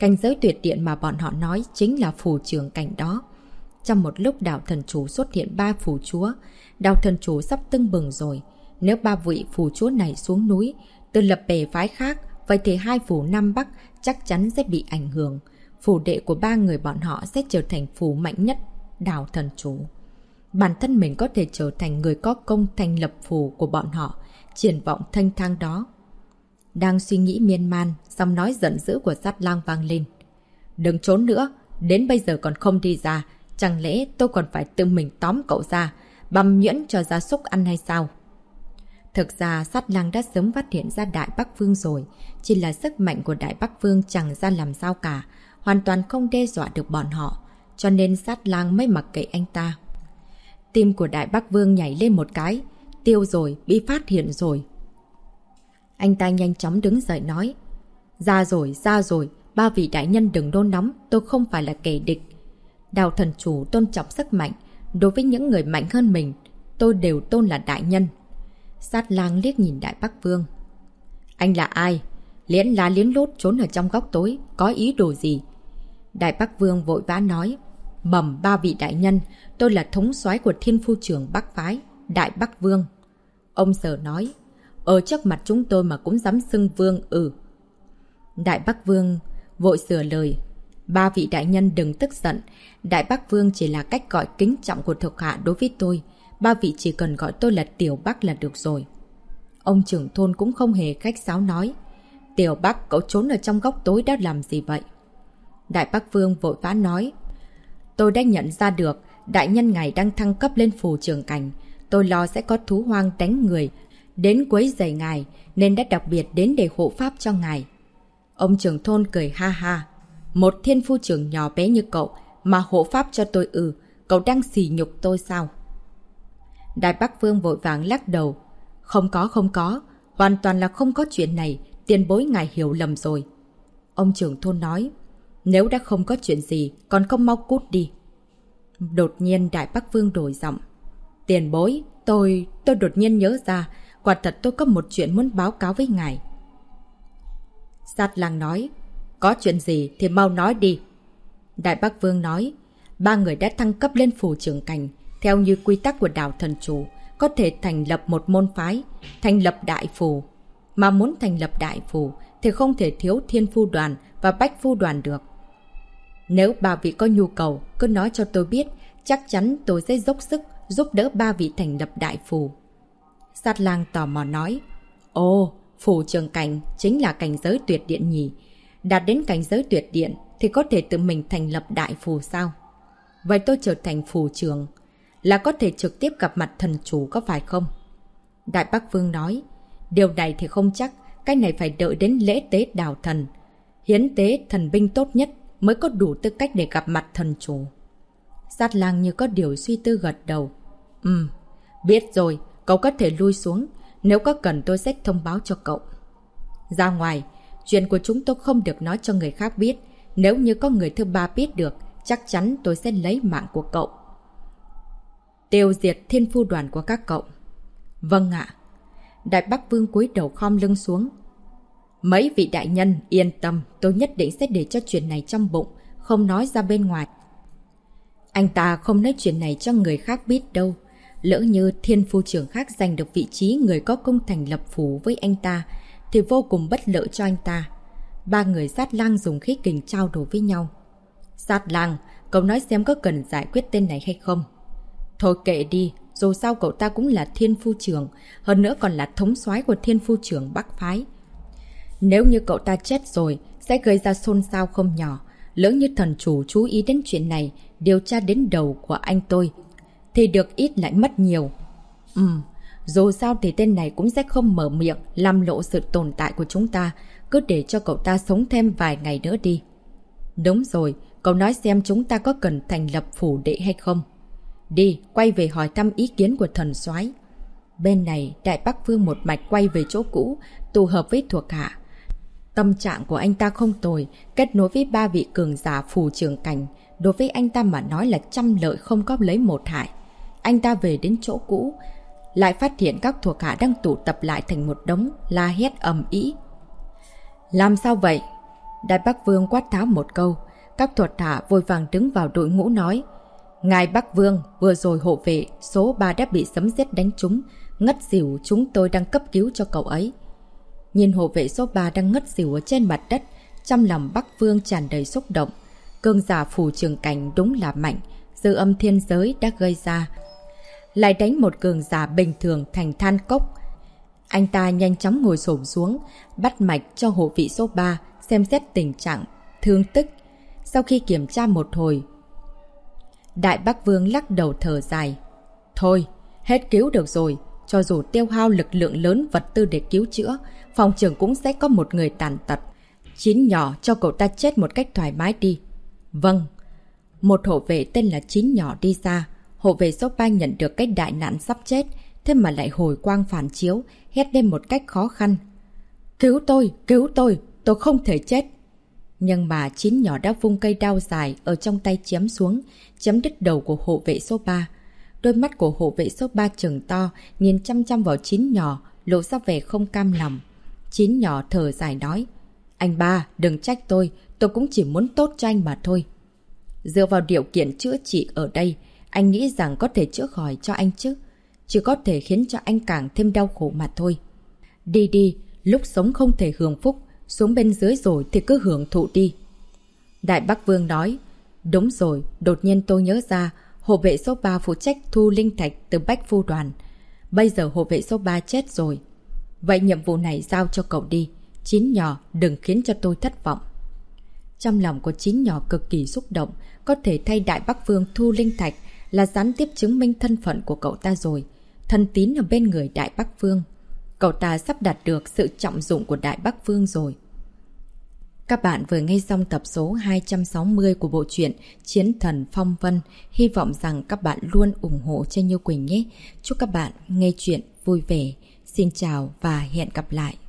Cảnh giới tuyệt điện mà bọn họ nói chính là phù trường cảnh đó. Trong một lúc đạo thần chủ xuất hiện 3 phù chúa, đạo thần chủ sắp tưng bừng rồi. Nếu 3 vị phù chúa này xuống núi, từ lập bè phái khác, vậy thì 2 phù Nam Bắc chắc chắn sẽ bị ảnh hưởng. Phù đệ của 3 người bọn họ sẽ trở thành phù mạnh nhất đạo thần chủ. Bản thân mình có thể trở thành người có công thành lập phù của bọn họ, triển vọng thanh thang đó. Đang suy nghĩ miên man, giọng nói giận dữ của Sát Lang vang lên. Đừng trốn nữa, đến bây giờ còn không đi ra, chẳng lẽ tôi còn phải tự mình tóm cậu ra, băm nhuyễn cho gia súc ăn hay sao? Thực ra Sát Lang đã sớm phát hiện ra Đại Bắc Vương rồi, chỉ là sức mạnh của Đại Bắc Vương chẳng ra làm sao cả, hoàn toàn không đe dọa được bọn họ, cho nên Sát Lang mới mặc kệ anh ta. Tim của Đại Bắc Vương nhảy lên một cái, tiêu rồi, bị phát hiện rồi. Anh ta nhanh chóng đứng dậy nói, ra rồi, 3 vị đại nhân đừng nôn nóng, tôi không phải là kẻ địch. Đạo thần chủ tôn trọng sức mạnh, đối với những người mạnh hơn mình, tôi đều tôn là đại nhân. Sát Lang liếc nhìn Đại Bắc Vương. Anh là ai? Liễn lá liến lút trốn ở trong góc tối, có ý đồ gì? Đại Bắc Vương vội vã nói, bẩm 3 vị đại nhân, tôi là thống soái của Thiên Phu Trưởng Bắc Phái, Đại Bắc Vương. Ông Sở nói, ở trước mặt chúng tôi mà cũng dám xưng vương Đại Bắc Vương vội sửa lời, 3 vị đại nhân đừng tức giận, Đại Bắc Vương chỉ là cách gọi kính trọng của thuộc hạ đối với tôi, 3 vị chỉ cần gọi tôi là Tiểu Bắc là được rồi. Ông trưởng thôn cũng không hề khách sáo nói, Tiểu Bắc, cậu trốn ở trong góc tối đã làm gì vậy? Đại Bắc Vương vội vã nói, tôi đã nhận ra được đại nhân ngài đang thăng cấp lên phù trường cảnh, tôi lo sẽ có thú hoang đánh người đến quấy rầy ngài, nên đã đặc biệt đến để hộ pháp cho ngài. Ông trưởng thôn cười ha ha, một thiên phu trưởng nhỏ bé như cậu mà hộ pháp cho tôi cậu đang sỉ nhục tôi sao? Đại Bắc Vương vội vàng lắc đầu, không có, hoàn toàn là không có chuyện này, tiền bối ngài hiểu lầm rồi. Ông trưởng thôn nói, nếu đã không có chuyện gì, còn không mau cút đi. Đột nhiên Đại Bắc Vương đổi giọng, tiền bối, tôi đột nhiên nhớ ra, quả thật tôi có một chuyện muốn báo cáo với ngài. Sát Lang nói, có chuyện gì thì mau nói đi. Đại Bắc Vương nói, 3 người đã thăng cấp lên phù trưởng cảnh, theo như quy tắc của đạo thần chủ, có thể thành lập một môn phái, thành lập đại phù. Mà muốn thành lập đại phù thì không thể thiếu thiên phu đoàn và bách phu đoàn được. Nếu 3 vị có nhu cầu, cứ nói cho tôi biết, chắc chắn tôi sẽ dốc sức giúp đỡ 3 vị thành lập đại phù. Sát Lang tò mò nói, ồ, phù trường cảnh chính là cảnh giới tuyệt điện nhỉ? Đạt đến cảnh giới tuyệt điện thì có thể tự mình thành lập đại phù sao? Vậy tôi trở thành phù trường là có thể trực tiếp gặp mặt thần chủ có phải không? Đại Bắc Vương nói, điều này thì không chắc, cái này phải đợi đến lễ tế đào thần, hiến tế thần binh tốt nhất mới có đủ tư cách để gặp mặt thần chủ. Sát Lang như có điều suy tư gật đầu. Biết rồi, cậu có thể lui xuống, nếu có cần tôi sẽ thông báo cho cậu. Ra ngoài, chuyện của chúng tôi không được nói cho người khác biết, nếu như có người thứ 3 biết được, chắc chắn tôi sẽ lấy mạng của cậu. Tiêu diệt thiên phu đoàn của các cậu. Vâng ạ. Đại Bắc Vương cúi đầu khom lưng xuống. Mấy vị đại nhân yên tâm, tôi nhất định sẽ để cho chuyện này trong bụng, không nói ra bên ngoài. Anh ta không nói chuyện này cho người khác biết đâu. Lỡ như thiên phu trưởng khác giành được vị trí người có công thành lập phủ với anh ta, thì vô cùng bất lợi cho anh ta. 3 người Sát Lang dùng khí kình trao đổi với nhau. Sát Lang, cậu nói xem có cần giải quyết tên này hay không? Thôi kệ đi, dù sao cậu ta cũng là thiên phu trưởng, hơn nữa còn là thống soái của thiên phu trưởng Bắc Phái. Nếu như cậu ta chết rồi, sẽ gây ra xôn xao không nhỏ. Lỡ như thần chủ chú ý đến chuyện này, điều tra đến đầu của anh tôi, thì được ít lại mất nhiều. Dù sao thì tên này cũng sẽ không mở miệng làm lộ sự tồn tại của chúng ta, cứ để cho cậu ta sống thêm vài ngày nữa đi. Đúng rồi, cậu nói xem chúng ta có cần thành lập phủ đệ hay không? Đi, quay về hỏi thăm ý kiến của thần soái. Bên này, Đại Bắc Vương một mạch quay về chỗ cũ, tụ hợp với thuộc hạ. Tâm trạng của anh ta không tồi, kết nối với 3 vị cường giả phù trường cảnh. Đối với anh ta mà nói là trăm lợi không có lấy một hại. Anh ta về đến chỗ cũ, lại phát hiện các thuộc hạ đang tụ tập lại thành một đống, la hét ầm ĩ. Làm sao vậy? Đại Bắc Vương quát tháo một câu. Các thuật thả vội vàng đứng vào đội ngũ nói: Ngài Bắc Vương, vừa rồi hộ vệ số 3 đã bị sấm sét đánh trúng, ngất xỉu, chúng tôi đang cấp cứu cho cậu ấy. Nhìn hộ vệ số 3 đang ngất xỉu ở trên mặt đất, trong lòng Bắc Vương tràn đầy xúc động. Cường giả phù trường cảnh đúng là mạnh, dư âm thiên giới đã gây ra, lại đánh một cường giả bình thường thành than cốc. Anh ta nhanh chóng ngồi xổm xuống, bắt mạch cho hộ vị số 3, xem xét tình trạng thương tích. Sau khi kiểm tra một hồi, Đại Bắc Vương lắc đầu thở dài. Thôi, hết cứu được rồi, cho dù tiêu hao lực lượng lớn vật tư để cứu chữa, phòng trưởng cũng sẽ có một người tàn tật. Chín nhỏ cho cậu ta chết một cách thoải mái đi. Vâng. Một hộ vệ tên là Chín nhỏ đi ra. Hộ vệ số 3 nhận được cái đại nạn sắp chết, thế mà lại hồi quang phản chiếu, hét lên một cách khó khăn. Cứu tôi không thể chết. Nhưng mà Chín nhỏ đã vung cây đao dài ở trong tay chém xuống, chém đứt đầu của hộ vệ số 3. Đôi mắt của hộ vệ số 3 trừng to, nhìn chăm chăm vào Chín nhỏ, lộ ra vẻ không cam lòng. Chín nhỏ thở dài nói: Anh ba, đừng trách tôi cũng chỉ muốn tốt cho anh mà thôi. Dựa vào điều kiện chữa trị ở đây, anh nghĩ rằng có thể chữa khỏi cho anh chứ. Chỉ có thể khiến cho anh càng thêm đau khổ mà thôi. Đi đi, lúc sống không thể hưởng phúc, xuống bên dưới rồi thì cứ hưởng thụ đi. Đại Bắc Vương nói: Đúng rồi, đột nhiên tôi nhớ ra, hộ vệ số 3 phụ trách thu linh thạch từ Bách Phu Đoàn. Bây giờ hộ vệ số 3 chết rồi. Vậy nhiệm vụ này giao cho cậu đi. Chín nhỏ, đừng khiến cho tôi thất vọng. Trong lòng của Chín nhỏ cực kỳ xúc động, có thể thay Đại Bắc Vương thu linh thạch là gián tiếp chứng minh thân phận của cậu ta rồi. Thân tín ở bên người Đại Bắc Vương. Cậu ta sắp đạt được sự trọng dụng của Đại Bắc Vương rồi. Các bạn vừa nghe xong tập số 260 của bộ truyện Chiến Thần Phong Vân. Hy vọng rằng các bạn luôn ủng hộ cho Như Quỳnh nhé. Chúc các bạn nghe chuyện vui vẻ. Xin chào và hẹn gặp lại.